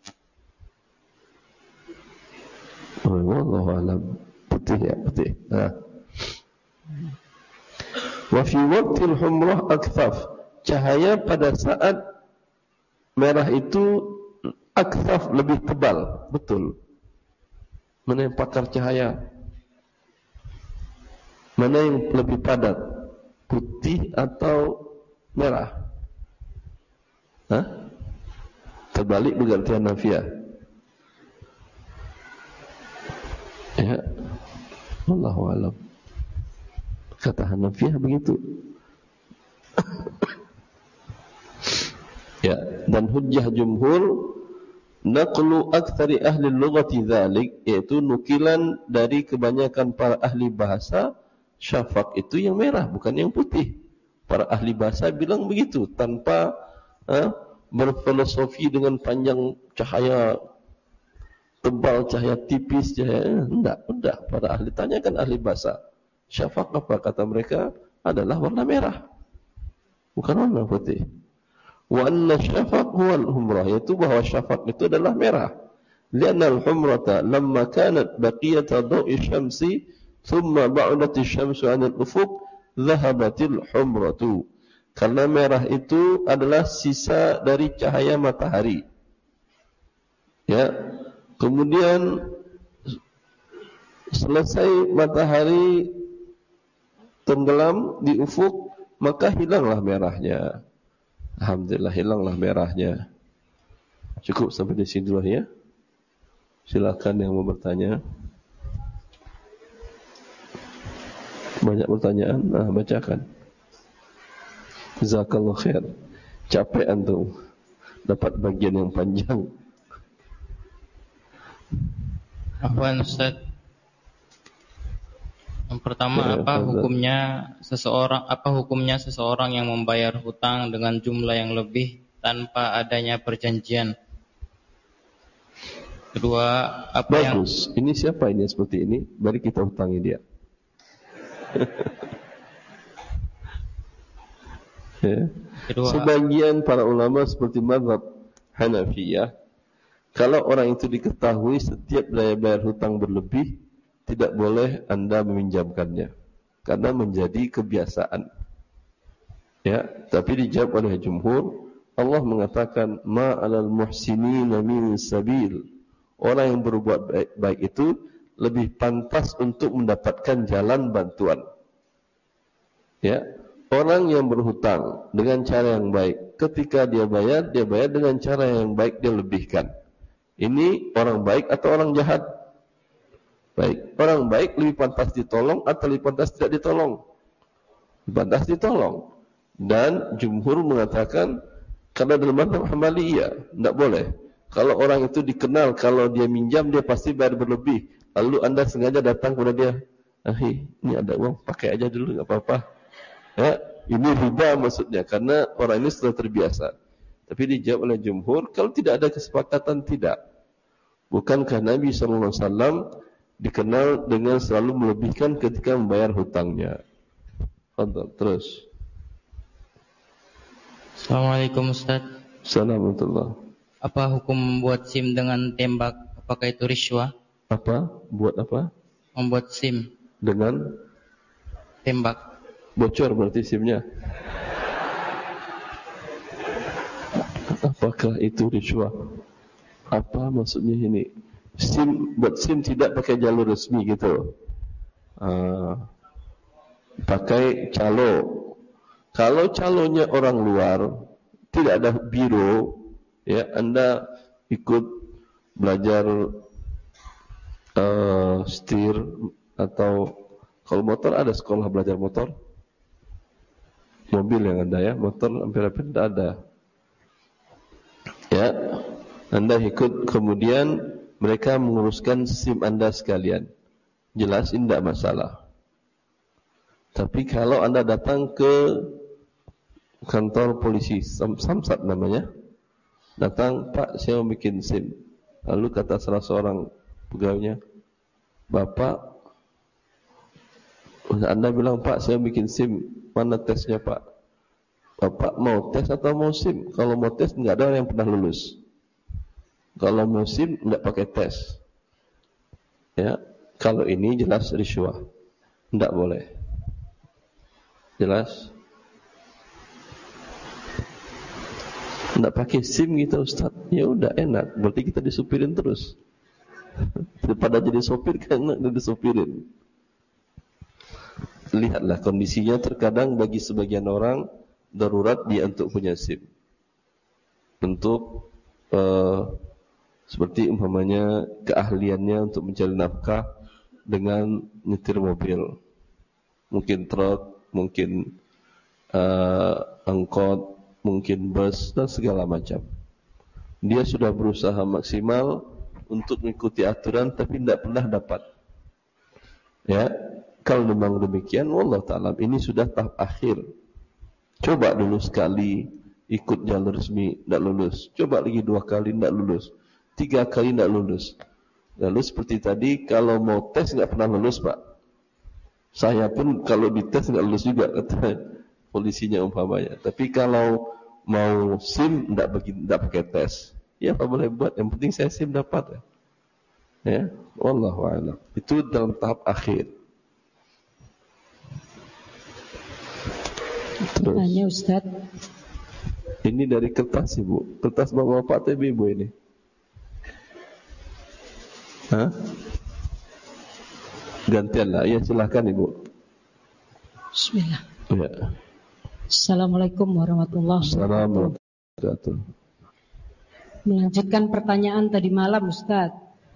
Speaker 2: Oh, wallahu a'lam. Putih ya, putih. Nah. Wa fi waqtil humrah akthaf. Cahaya pada saat merah itu akthaf, lebih tebal. Betul. Mana yang pakar cahaya? Mana yang lebih padat? Putih atau merah? Hah? Terbalik berganti Hanafiyah. Ya. Wallahu a'lam. Kata Hanafiyah begitu. Ya, dan hujjah jumhur naqlu aktsari ahli lughati dzalik, yaitu nukilan dari kebanyakan para ahli bahasa, syafaq itu yang merah bukan yang putih. Para ahli bahasa bilang begitu tanpa eh, berfilosofi dengan panjang cahaya tebal, cahaya tipis, cahaya enggak, enggak. Para ahli tanyakan ahli bahasa, syafaq apa? Kata mereka adalah warna merah, bukan warna putih. Wa anna syafaq huwa al-humrah, yaitu bahwa syafaq itu adalah merah. Lianna al-humrata lamma kanat baqiyata dawi syamsi thumma ba'dat asy-syamsu 'an al-ufuq dhahabatil humratu. Karena merah itu adalah sisa dari cahaya matahari. Ya. Kemudian selesai matahari tenggelam di ufuk, maka hilanglah merahnya. Alhamdulillah hilanglah merahnya. Cukup sampai di sini dulu ya. Silakan yang mau bertanya. Banyak pertanyaan, nah bacakan. Jazakallahu khair. Capek antum dapat bagian yang panjang.
Speaker 4: Afwan Ustaz. Yang pertama,
Speaker 2: Ya,
Speaker 4: apa
Speaker 2: Ustaz.
Speaker 4: hukumnya seseorang apa hukumnya seseorang yang membayar hutang dengan jumlah yang lebih tanpa adanya perjanjian? Kedua, apa yang
Speaker 2: Bagus. Ini siapa ini seperti ini? Mari kita hutangi dia. Ya.
Speaker 4: kedua
Speaker 2: Sebagian para ulama seperti mazhab Hanafiyah, kalau orang itu diketahui setiap daya bayar hutang berlebih, tidak boleh Anda meminjamkannya karena menjadi kebiasaan. Ya, tapi dijawab oleh jumhur, Allah mengatakan ma 'alal muhsinina min sabil orang yang berbuat baik, baik itu lebih pantas untuk mendapatkan jalan bantuan. Ya, orang yang berhutang dengan cara yang baik, ketika dia bayar, dia bayar dengan cara yang baik, dia lebihkan. Ini orang baik atau orang jahat? Baik. Orang baik lebih pantas ditolong atau lebih pantas tidak ditolong? Pantas ditolong. Dan jumhur mengatakan, karena dalam mazhab Hambali iya, tidak boleh. Kalau orang itu dikenal, kalau dia minjam, dia pasti bayar berlebih. Lalu anda sengaja datang kepada dia, ahi, ini ada uang, pakai aja dulu, nggak apa-apa. Ya, ini riba maksudnya, karena orang ini sudah terbiasa. Tapi dijawab oleh jumhur, kalau tidak ada kesepakatan, tidak. Bukankah Nabi shallallahu alaihi wasallam dikenal dengan selalu melebihkan ketika membayar hutangnya? Terus.
Speaker 4: Assalamualaikum Ustaz.
Speaker 2: Assalamualaikum.
Speaker 4: Apa hukum membuat SIM dengan tembak? Apakah itu riswah?
Speaker 2: Apa? Buat apa?
Speaker 4: Membuat SIM
Speaker 2: dengan
Speaker 4: tembak.
Speaker 2: Bocor berarti SIM-nya. Apakah itu riswah? Apa maksudnya ini? SIM, buat SIM tidak pakai jalur resmi gitu. Uh, pakai calo. Kalau calonnya orang luar, tidak ada biro, ya, anda ikut belajar uh, setir atau kalau motor ada sekolah belajar motor, mobil yang ada ya, motor hampir-hampir tidak ada. Ya, anda ikut, kemudian mereka menguruskan SIM anda sekalian, jelas ini tidak masalah. Tapi kalau anda datang ke kantor polisi, Samsat namanya, datang, Pak, saya mau bikin SIM. Lalu kata salah seorang pegawainya, Bapak, anda bilang, Pak, saya bikin SIM, mana tesnya Pak? Bapak mau tes atau mau SIM? Kalau mau tes, enggak ada orang yang pernah lulus. Kalau mau SIM, enggak pakai tes. Ya, kalau ini jelas riswah, enggak boleh. Jelas? Enggak pakai SIM gitu Ustaz. Ya udah enak, berarti kita disupirin terus. Daripada jadi sopir kan enak disupirin. Lihatlah kondisinya, terkadang bagi sebagian orang darurat dia untuk punya SIM. Untuk uh, seperti umpamanya keahliannya untuk mencari nafkah dengan nyetir mobil. Mungkin truk, mungkin uh, angkot, mungkin bus dan segala macam. Dia sudah berusaha maksimal untuk mengikuti aturan tapi tidak pernah dapat. Ya, kalau memang demikian, wallahu ta'ala, ini sudah tahap akhir. Coba dulu sekali ikut jalur resmi, tidak lulus. Coba lagi dua kali, tidak lulus. Tiga kali tidak lulus. Lalu seperti tadi, kalau mau tes tidak pernah lulus Pak. Saya pun kalau dites tidak lulus juga, kata polisinya umpamanya. Tapi kalau mau SIM tidak bagi, tidak pakai tes. Ya apa boleh buat? Yang penting saya SIM dapat. Ya, wallahu a'lam. Itu dalam tahap akhir.
Speaker 5: Tanya Ustaz.
Speaker 2: Ini dari kertas Ibu. Kertas bapak-bapak atau ibu ini? Hah? Gantian lah. Ya silakan Ibu.
Speaker 5: Bismillah.
Speaker 2: Ya.
Speaker 5: Assalamualaikum warahmatullahi wabarakatuh.
Speaker 2: Assalamualaikum.
Speaker 5: Melanjutkan pertanyaan tadi malam Ustaz.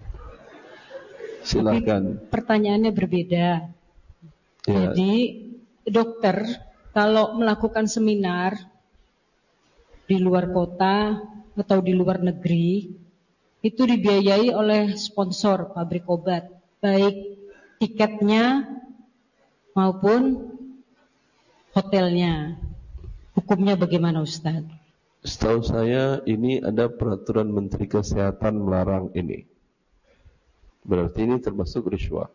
Speaker 2: Silakan.
Speaker 5: Tapi pertanyaannya berbeda.
Speaker 2: Ya.
Speaker 5: Jadi dokter kalau melakukan seminar di luar kota atau di luar negeri itu dibiayai oleh sponsor pabrik obat, baik tiketnya maupun hotelnya. Hukumnya bagaimana Ustaz?
Speaker 2: Setahu saya ini ada peraturan Menteri Kesehatan melarang ini. Berarti ini termasuk riswah.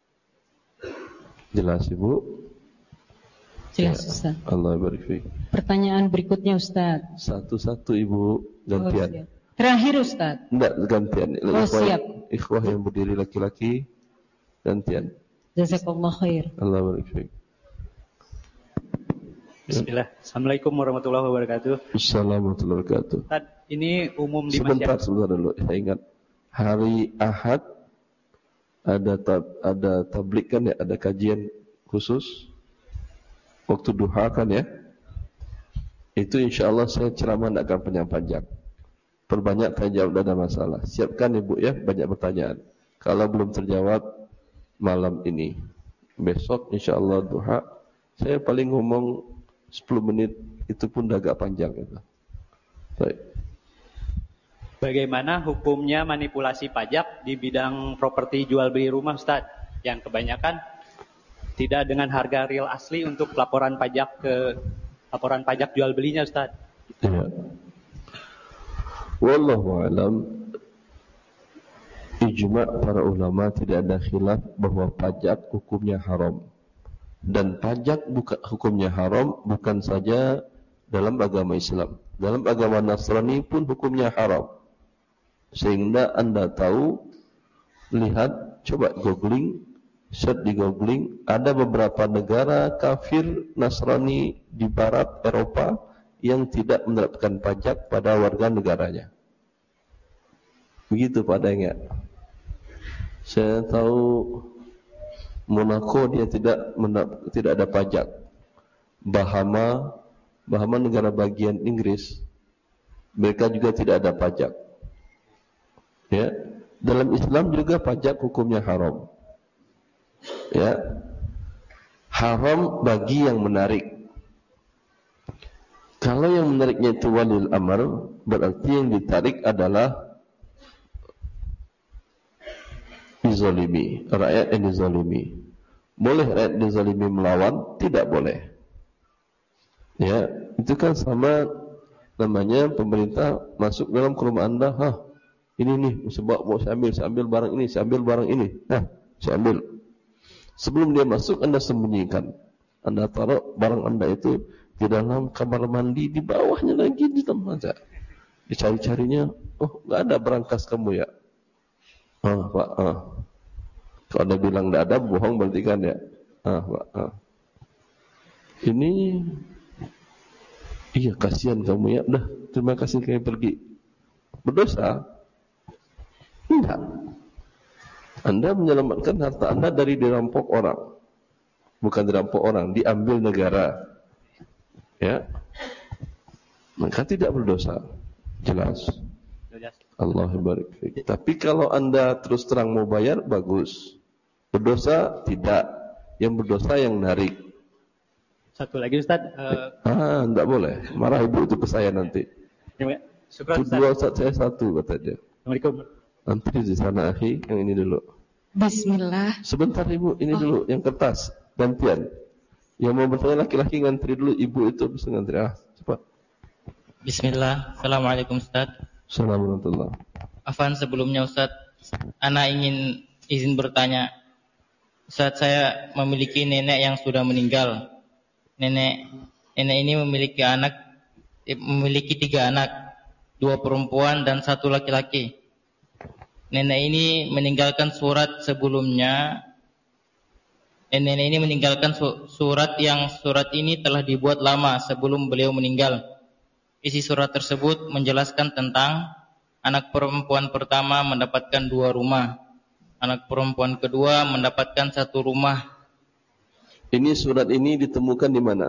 Speaker 2: Jelas Ibu?
Speaker 5: Jelas
Speaker 2: Ya,
Speaker 5: Ustaz.
Speaker 2: Allah barik fiik.
Speaker 5: Pertanyaan berikutnya Ustaz.
Speaker 2: Satu-satu Ibu, gantian.
Speaker 5: Oh, terakhir Ustaz.
Speaker 2: Enggak, gantian.
Speaker 5: Oh,
Speaker 2: ikhwah,
Speaker 5: siap.
Speaker 2: Ikhwah yang berdiri laki-laki, gantian.
Speaker 5: Jazakallah khair.
Speaker 2: Allah barik fiik.
Speaker 6: Bismillah. Assalamualaikum warahmatullahi wabarakatuh.
Speaker 2: Assalamualaikum warahmatullahi wabarakatuh.
Speaker 6: Ustaz, ini umum di
Speaker 2: Sebentar,
Speaker 6: masyarakat.
Speaker 2: sebentar dulu. Saya ingat hari Ahad ada tab, ada tablik kan ya, ada kajian khusus waktu duha kan ya. Itu insyaallah saya ceramah tidak akan panjang-panjang. Perbanyak tanya jawab, tidak ada masalah. Siapkan ibu ya, banyak pertanyaan. Kalau belum terjawab malam ini, besok insyaallah duha saya paling ngomong sepuluh menit, itu pun dah agak panjang itu. Baik.
Speaker 6: Bagaimana hukumnya manipulasi pajak di bidang properti jual beli rumah, Ustaz? Yang kebanyakan tidak dengan harga real asli untuk laporan pajak ke laporan pajak jual belinya, Ustaz.
Speaker 2: Ya. Wallahu a'lam. Ijma' para ulama tidak ada khilaf bahwa pajak hukumnya haram. Dan pajak bukan hukumnya haram bukan saja dalam agama Islam. Dalam agama Nasrani pun hukumnya haram. Sehingga Anda tahu, lihat, coba googling, search di googling, ada beberapa negara kafir Nasrani di barat Eropa yang tidak menerapkan pajak pada warga negaranya. Begitu Pak Dengak. Saya tahu Monaco dia tidak menap, tidak ada pajak. Bahama, Bahama negara bagian Inggris, mereka juga tidak ada pajak. Ya, dalam Islam juga pajak hukumnya haram. Ya, haram bagi yang menarik. Kalau yang menariknya itu walil amr, berarti yang ditarik adalah dizalimi, rakyat yang dizalimi. Boleh rakyat dizalimi melawan? Tidak boleh. Ya, itu kan sama namanya pemerintah masuk dalam ke rumah Anda, hah, ini nih, sebab mau saya ambil, saya ambil barang ini, saya ambil barang ini, nah, saya ambil. Sebelum dia masuk, Anda sembunyikan. Anda taruh barang Anda itu di dalam kamar mandi, di bawahnya lagi di tempat saja. Dicari-carinya, oh, nggak ada berangkas kamu ya. Ah, Pak, ah. Kalau Anda bilang tidak ada, bohong berarti kan ya. Ah, Pak, ah. Ini, iya kasihan kamu ya. Dah, terima kasih kami pergi. Berdosa? Tidak. Anda menyelamatkan harta Anda dari dirampok orang. Bukan dirampok orang, diambil negara. Ya. Maka tidak berdosa. Jelas. Allah barik fiik. Tapi kalau Anda terus terang mau bayar, bagus. Berdosa tidak. Yang berdosa yang narik.
Speaker 6: Satu lagi Ustaz. Uh,
Speaker 2: ah, tidak boleh. Marah ibu itu ke saya nanti.
Speaker 6: Syukur, Ustaz.
Speaker 2: Dua Ustaz, saya satu kata dia.
Speaker 6: Assalamualaikum.
Speaker 2: Nanti di sana akhi, yang ini dulu.
Speaker 5: Bismillah.
Speaker 2: Sebentar ibu, ini
Speaker 5: oh.
Speaker 2: dulu yang kertas, gantian. Yang mau bertanya laki-laki ngantri dulu, ibu itu bisa ngantri. Ah, cepat.
Speaker 4: Bismillah. Assalamualaikum Ustaz.
Speaker 2: Assalamualaikum.
Speaker 4: Afan sebelumnya Ustaz, ana ingin izin bertanya. Ustaz, saya memiliki nenek yang sudah meninggal. Nenek nenek ini memiliki anak, memiliki tiga anak, dua perempuan dan satu laki-laki. Nenek ini meninggalkan surat sebelumnya. Nenek ini meninggalkan surat yang surat ini telah dibuat lama sebelum beliau meninggal. Isi surat tersebut menjelaskan tentang anak perempuan pertama mendapatkan dua rumah, anak perempuan kedua mendapatkan satu rumah.
Speaker 2: Ini surat ini ditemukan di mana?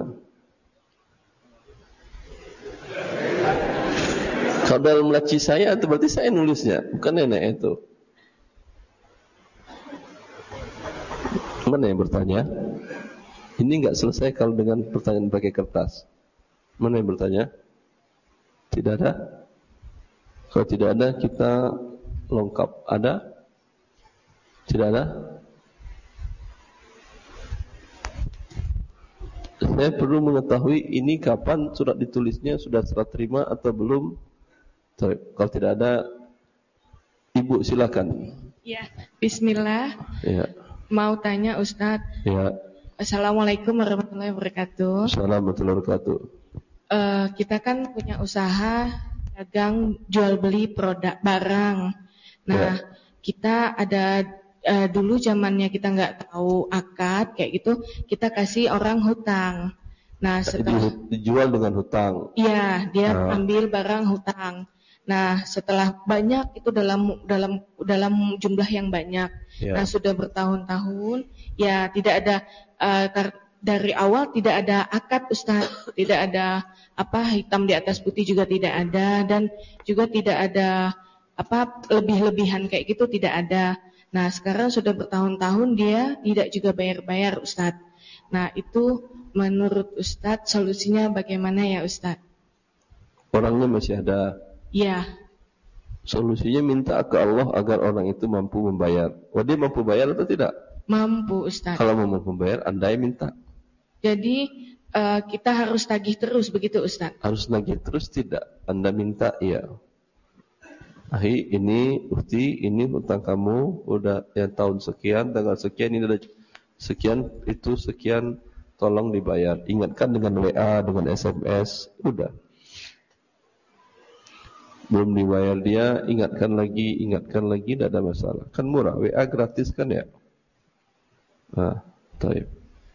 Speaker 2: Kalau dalam laci saya, itu berarti saya nulisnya, bukan nenek itu. Mana yang bertanya? Ini enggak selesai kalau dengan pertanyaan pakai kertas. Mana yang bertanya? Tidak ada? Kalau tidak ada, kita lengkap. Ada? Tidak ada? Saya perlu mengetahui ini kapan surat ditulisnya, sudah serah terima atau belum. Sorry, kalau tidak ada, Ibu silakan.
Speaker 7: Ya, Bismillah.
Speaker 2: Ya.
Speaker 7: Mau tanya Ustadz.
Speaker 2: Ya.
Speaker 7: Assalamualaikum warahmatullahi wabarakatuh.
Speaker 2: Assalamualaikum warahmatullahi wabarakatuh.
Speaker 7: Uh, kita kan punya usaha dagang jual beli produk barang. Nah, ya. Kita ada uh, dulu zamannya kita nggak tahu akad kayak gitu, kita kasih orang hutang. Nah, setelah
Speaker 2: dijual dengan hutang.
Speaker 7: Iya, dia nah. ambil barang hutang. Nah, setelah banyak itu dalam dalam dalam jumlah yang banyak.
Speaker 2: Ya.
Speaker 7: Nah, sudah bertahun-tahun ya tidak ada uh, tar- dari awal tidak ada akad Ustaz, tidak ada apa hitam di atas putih juga tidak ada dan juga tidak ada apa lebih-lebihan kayak gitu tidak ada. Nah, sekarang sudah bertahun-tahun dia tidak juga bayar-bayar Ustaz. Nah, itu menurut Ustaz solusinya bagaimana ya Ustaz?
Speaker 2: Orangnya masih ada.
Speaker 7: Iya.
Speaker 2: Solusinya minta ke Allah agar orang itu mampu membayar. Wah, dia mampu bayar atau tidak?
Speaker 7: Mampu Ustaz.
Speaker 2: Kalau mampu membayar, Anda yang minta.
Speaker 7: Jadi uh, kita harus tagih terus begitu Ustaz? Harus
Speaker 2: tagih terus tidak. Anda minta iya. Ahi, ini Uhti, ini hutang kamu udah yang tahun sekian, tanggal sekian, ini udah sekian, itu sekian, tolong dibayar. Ingatkan dengan W A, dengan S M S, udah. Belum dibayar dia, ingatkan lagi, ingatkan lagi, tidak ada masalah. Kan murah, W A gratis kan ya. Nah, taib.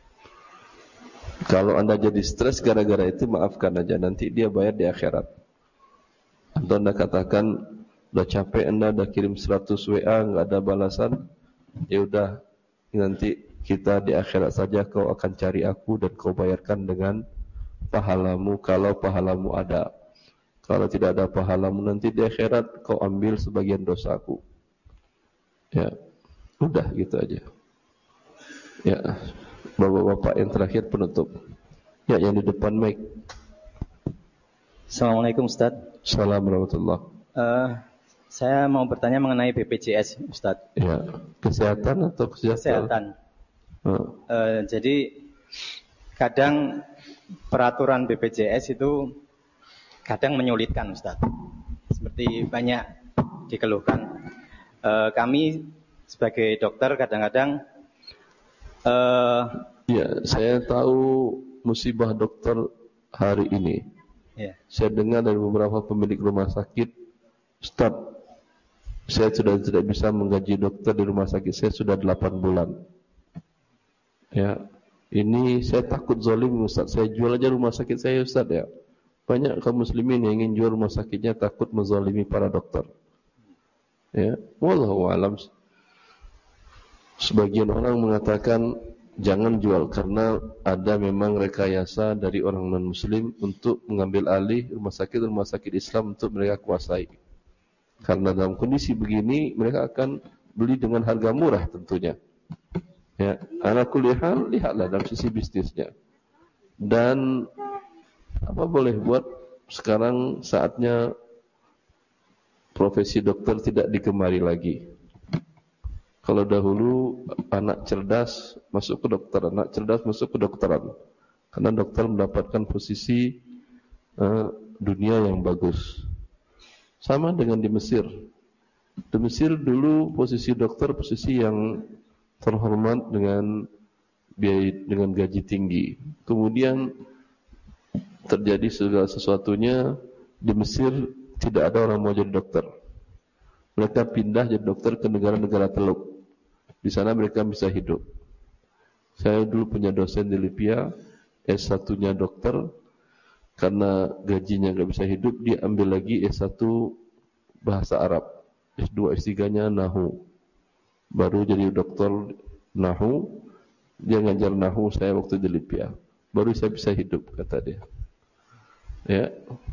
Speaker 2: Kalau Anda jadi stres gara-gara itu, maafkan aja, nanti dia bayar di akhirat. Atau Anda katakan, udah capek Anda, udah kirim seratus W A, nggak ada balasan, ya udah, nanti kita di akhirat saja, kau akan cari aku dan kau bayarkan dengan pahalamu, kalau pahalamu ada. Kalau tidak ada pahalamu, nanti di akhirat kau ambil sebagian dosaku. Ya, udah gitu aja. Ya, bapak-bapak yang terakhir penutup. Ya, yang di depan mic.
Speaker 8: Assalamualaikum Ustaz.
Speaker 2: Assalamualaikum warahmatullahi
Speaker 8: uh, Saya mau bertanya mengenai B P J S Ustaz.
Speaker 2: Ya, kesehatan atau kesehatan?
Speaker 8: Kesehatan.
Speaker 2: Uh.
Speaker 8: Uh, jadi kadang peraturan B P J S itu kadang menyulitkan Ustaz. Seperti banyak dikeluhkan. Uh, kami sebagai dokter kadang-kadang
Speaker 2: uh, ya, saya tahu musibah dokter hari ini.
Speaker 8: Yeah.
Speaker 2: Saya dengar dari beberapa pemilik rumah sakit, Ustaz, saya sudah tidak bisa menggaji dokter di rumah sakit saya sudah delapan bulan. Ya, ini saya takut zalim Ustaz. Saya jual aja rumah sakit saya Ustaz ya. Banyak kaum muslimin yang ingin jual rumah sakitnya takut menzalimi para dokter. Ya, wallahu alam. Sebagian orang mengatakan jangan jual karena ada memang rekayasa dari orang non muslim untuk mengambil alih rumah sakit rumah sakit Islam untuk mereka kuasai. Karena dalam kondisi begini mereka akan beli dengan harga murah tentunya. Ya, ala kulli hal lihatlah dalam sisi bisnisnya. Dan apa boleh buat, sekarang saatnya profesi dokter tidak digemari lagi. Kalau dahulu anak cerdas masuk ke dokter, anak cerdas masuk ke dokteran. Karena dokter mendapatkan posisi uh, dunia yang bagus. Sama dengan di Mesir. Di Mesir dulu posisi dokter posisi yang terhormat dengan biaya dengan gaji tinggi. Kemudian terjadi segala sesuatunya di Mesir tidak ada orang mau jadi dokter. Mereka pindah jadi dokter ke negara-negara Teluk. Di sana mereka bisa hidup. Saya dulu punya dosen di Libya, S satu-nya dokter, karena gajinya nggak bisa hidup, dia ambil lagi S satu bahasa Arab, S dua, S tiga-nya Nahu. Baru jadi dokter Nahu, dia ngajar Nahu saya waktu di Libya. Baru saya bisa hidup, kata dia. Ya.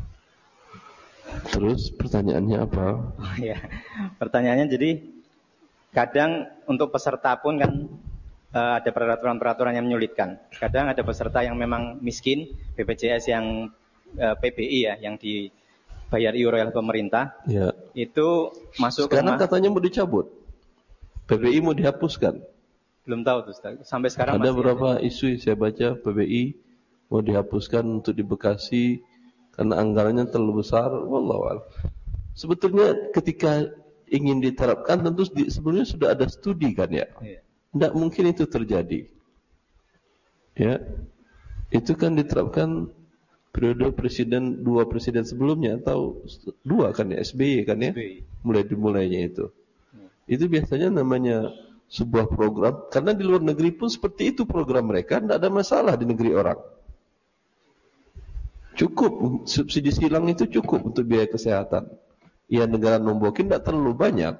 Speaker 2: Terus pertanyaannya apa?
Speaker 8: Oh, ya. Pertanyaannya jadi kadang untuk peserta pun kan uh, ada peraturan-peraturan yang menyulitkan. Kadang ada peserta yang memang miskin, B P J S yang uh, P B I ya, yang dibayar iuran oleh pemerintah.
Speaker 2: Ya.
Speaker 8: Itu masuk
Speaker 2: sekarang
Speaker 8: ke rumah.
Speaker 2: Katanya mau dicabut. P B I mau dihapuskan.
Speaker 8: Belum tahu tuh Ustaz. Sampai sekarang
Speaker 2: ada
Speaker 8: masih
Speaker 2: beberapa
Speaker 8: ada.
Speaker 2: Isu yang saya baca P B I mau dihapuskan untuk di Bekasi karena anggarannya terlalu besar. Wallahu a'lam. Sebetulnya ketika ingin diterapkan tentu di, sebelumnya sudah ada studi kan ya.
Speaker 8: Iya.
Speaker 2: Tidak mungkin itu terjadi. Ya. Itu kan diterapkan periode presiden dua presiden sebelumnya atau dua kan ya, S B Y kan ya. S B Y. Mulai dimulainya itu. Hmm. Itu biasanya namanya sebuah program, karena di luar negeri pun seperti itu program mereka, tidak ada masalah di negeri orang. Cukup subsidi silang itu cukup untuk biaya kesehatan. ya negara nombokin tidak terlalu banyak.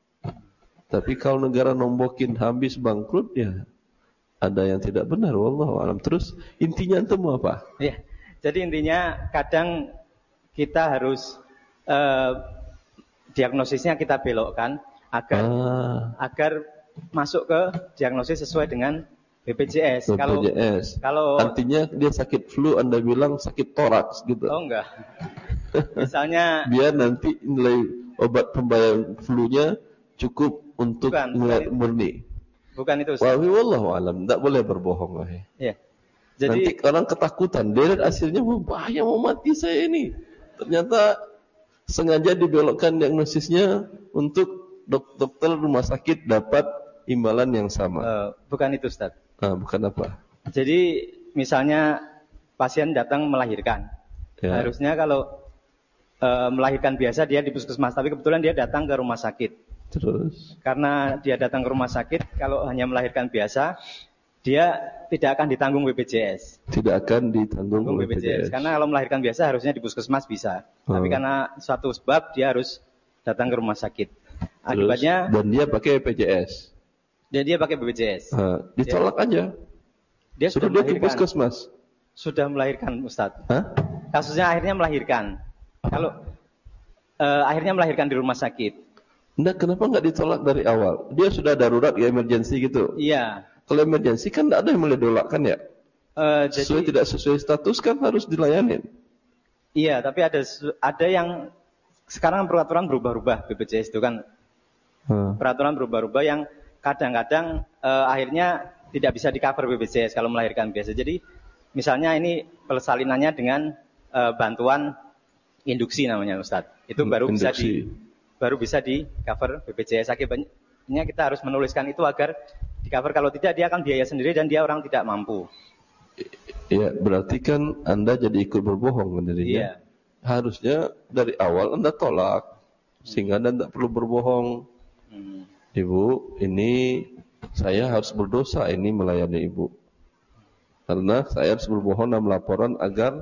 Speaker 2: Tapi kalau negara nombokin habis bangkrut, ya ada yang tidak benar. Wallahu a'lam. Terus intinya antum apa?
Speaker 8: Ya, jadi intinya kadang kita harus uh, diagnosisnya kita belokkan agar ah. agar masuk ke diagnosis sesuai dengan B P J S.
Speaker 2: B P J S.
Speaker 8: Kalau, kalau
Speaker 2: artinya dia sakit flu, Anda bilang sakit toraks gitu.
Speaker 8: Oh enggak. Misalnya
Speaker 2: biar nanti nilai obat pembayaran flu-nya cukup untuk bukan, bukan murni.
Speaker 8: Bukan itu.
Speaker 2: Wa wallahu alam, enggak boleh berbohong lah.
Speaker 8: Ya. Jadi
Speaker 2: nanti orang ketakutan, dia hasilnya wah bahaya mau mati saya ini. Ternyata sengaja dibelokkan diagnosisnya untuk dok dokter rumah sakit dapat imbalan yang sama.
Speaker 8: Uh, bukan itu, Ustaz.
Speaker 2: Ah, bukan apa?
Speaker 8: Jadi misalnya pasien datang melahirkan. Ya. Harusnya kalau uh, melahirkan biasa dia di puskesmas, tapi kebetulan dia datang ke rumah sakit.
Speaker 2: Terus?
Speaker 8: Karena dia datang ke rumah sakit, kalau hanya melahirkan biasa, dia tidak akan ditanggung B P J S.
Speaker 2: Tidak akan ditanggung
Speaker 8: B P J S. Karena kalau melahirkan biasa harusnya di puskesmas bisa. Hmm. Tapi karena suatu sebab dia harus datang ke rumah sakit. Akibatnya.
Speaker 2: Terus, dan dia pakai B P J S.
Speaker 8: Dan dia pakai B P J S.
Speaker 2: Ha, ditolak dia, aja.
Speaker 8: Dia sudah,
Speaker 2: sudah
Speaker 8: melahirkan.
Speaker 2: Dia ke puskesmas.
Speaker 8: Sudah melahirkan, Ustadz.
Speaker 2: Hah?
Speaker 8: Kasusnya akhirnya melahirkan. Kalau uh, akhirnya melahirkan di rumah sakit.
Speaker 2: Nah, kenapa nggak ditolak dari awal? Dia sudah darurat ya emergency gitu.
Speaker 8: Iya.
Speaker 2: Kalau emergency kan tidak ada yang boleh ditolak kan ya?
Speaker 8: Uh,
Speaker 2: sesuai
Speaker 8: jadi,
Speaker 2: tidak sesuai status kan harus dilayanin.
Speaker 8: Iya, tapi ada ada yang sekarang peraturan berubah-ubah B P J S itu kan. Hmm. Peraturan berubah-ubah yang kadang-kadang uh, akhirnya tidak bisa di-cover B P J S kalau melahirkan biasa. Jadi misalnya ini persalinannya dengan uh, bantuan induksi namanya, Ustadz. Itu baru induksi. bisa di baru bisa di-cover B P J S. Akibatnya kita harus menuliskan itu agar di-cover. Kalau tidak dia akan biaya sendiri dan dia orang tidak mampu.
Speaker 2: Iya, berarti kan Anda jadi ikut berbohong sendirinya. Iya. Harusnya dari awal Anda tolak sehingga Anda tidak perlu berbohong. Hmm. Ibu, ini saya harus berdosa ini melayani ibu. Karena saya harus berbohong dalam laporan agar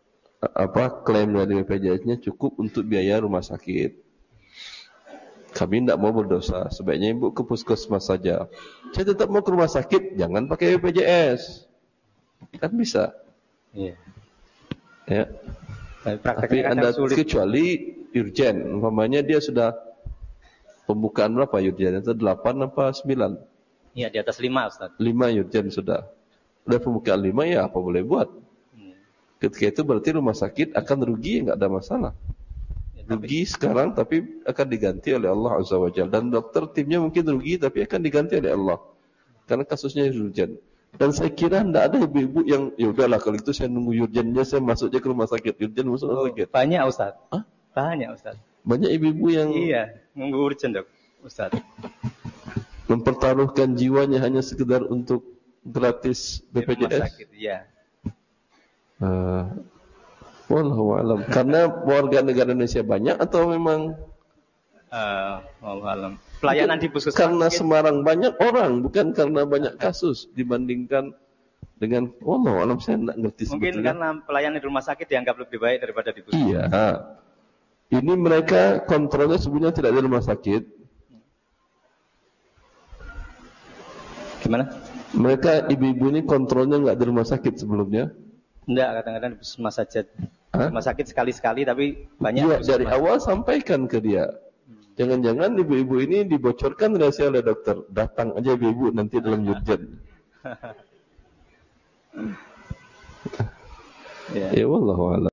Speaker 2: apa klaim dari B P J S-nya cukup untuk biaya rumah sakit. Kami tidak mau berdosa, sebaiknya ibu ke puskesmas saja. Saya tetap mau ke rumah sakit, jangan pakai B P J S. Kan bisa. Iya. Ya. Tapi Anda sulit. Kecuali urgen, umpamanya dia sudah pembukaan berapa urgen? Itu delapan apa sembilan?
Speaker 8: Iya, di atas lima, Ustaz.
Speaker 2: lima urgen sudah. Udah pembukaan lima ya apa boleh buat? Hmm. Ketika itu berarti rumah sakit akan rugi, enggak ada masalah. Rugi sekarang tapi akan diganti oleh Allah Azza wa Jalla. Dan dokter timnya mungkin rugi tapi akan diganti oleh Allah. Karena kasusnya urgen. Dan saya kira tidak ada ibu-ibu yang ya udahlah kalau itu saya nunggu urgennya saya masuknya ke rumah sakit. Urgen masuk rumah sakit.
Speaker 8: Banyak, Ustaz. Hah? Banyak, Ustaz.
Speaker 2: Banyak ibu-ibu yang
Speaker 8: iya, nunggu urgen, Dok, Ustaz.
Speaker 2: Mempertaruhkan jiwanya hanya sekedar untuk gratis B P J S. Rumah sakit, iya. Uh, Wallahu a'lam. Karena warga negara Indonesia banyak atau memang
Speaker 8: uh, wallahu a'lam. Pelayanan di puskesmas
Speaker 2: karena
Speaker 8: mungkin.
Speaker 2: Semarang banyak orang, bukan karena banyak kasus dibandingkan dengan wallahu a'lam, saya enggak ngerti
Speaker 8: sebetulnya. Mungkin karena pelayanan di rumah sakit dianggap lebih baik daripada di puskesmas.
Speaker 2: Iya. Ini mereka kontrolnya sebenarnya tidak di rumah sakit.
Speaker 8: Gimana?
Speaker 2: Mereka ibu-ibu ini kontrolnya enggak di rumah sakit sebelumnya.
Speaker 8: Enggak, kadang-kadang di puskesmas saja. Rumah sakit sekali-sekali tapi banyak.
Speaker 2: Iya, dari awal sampaikan ke dia. Jangan-jangan ibu-ibu ini dibocorkan rahasia oleh dokter. Datang aja ibu-ibu nanti dalam urgen. Ya, wallahu a'lam.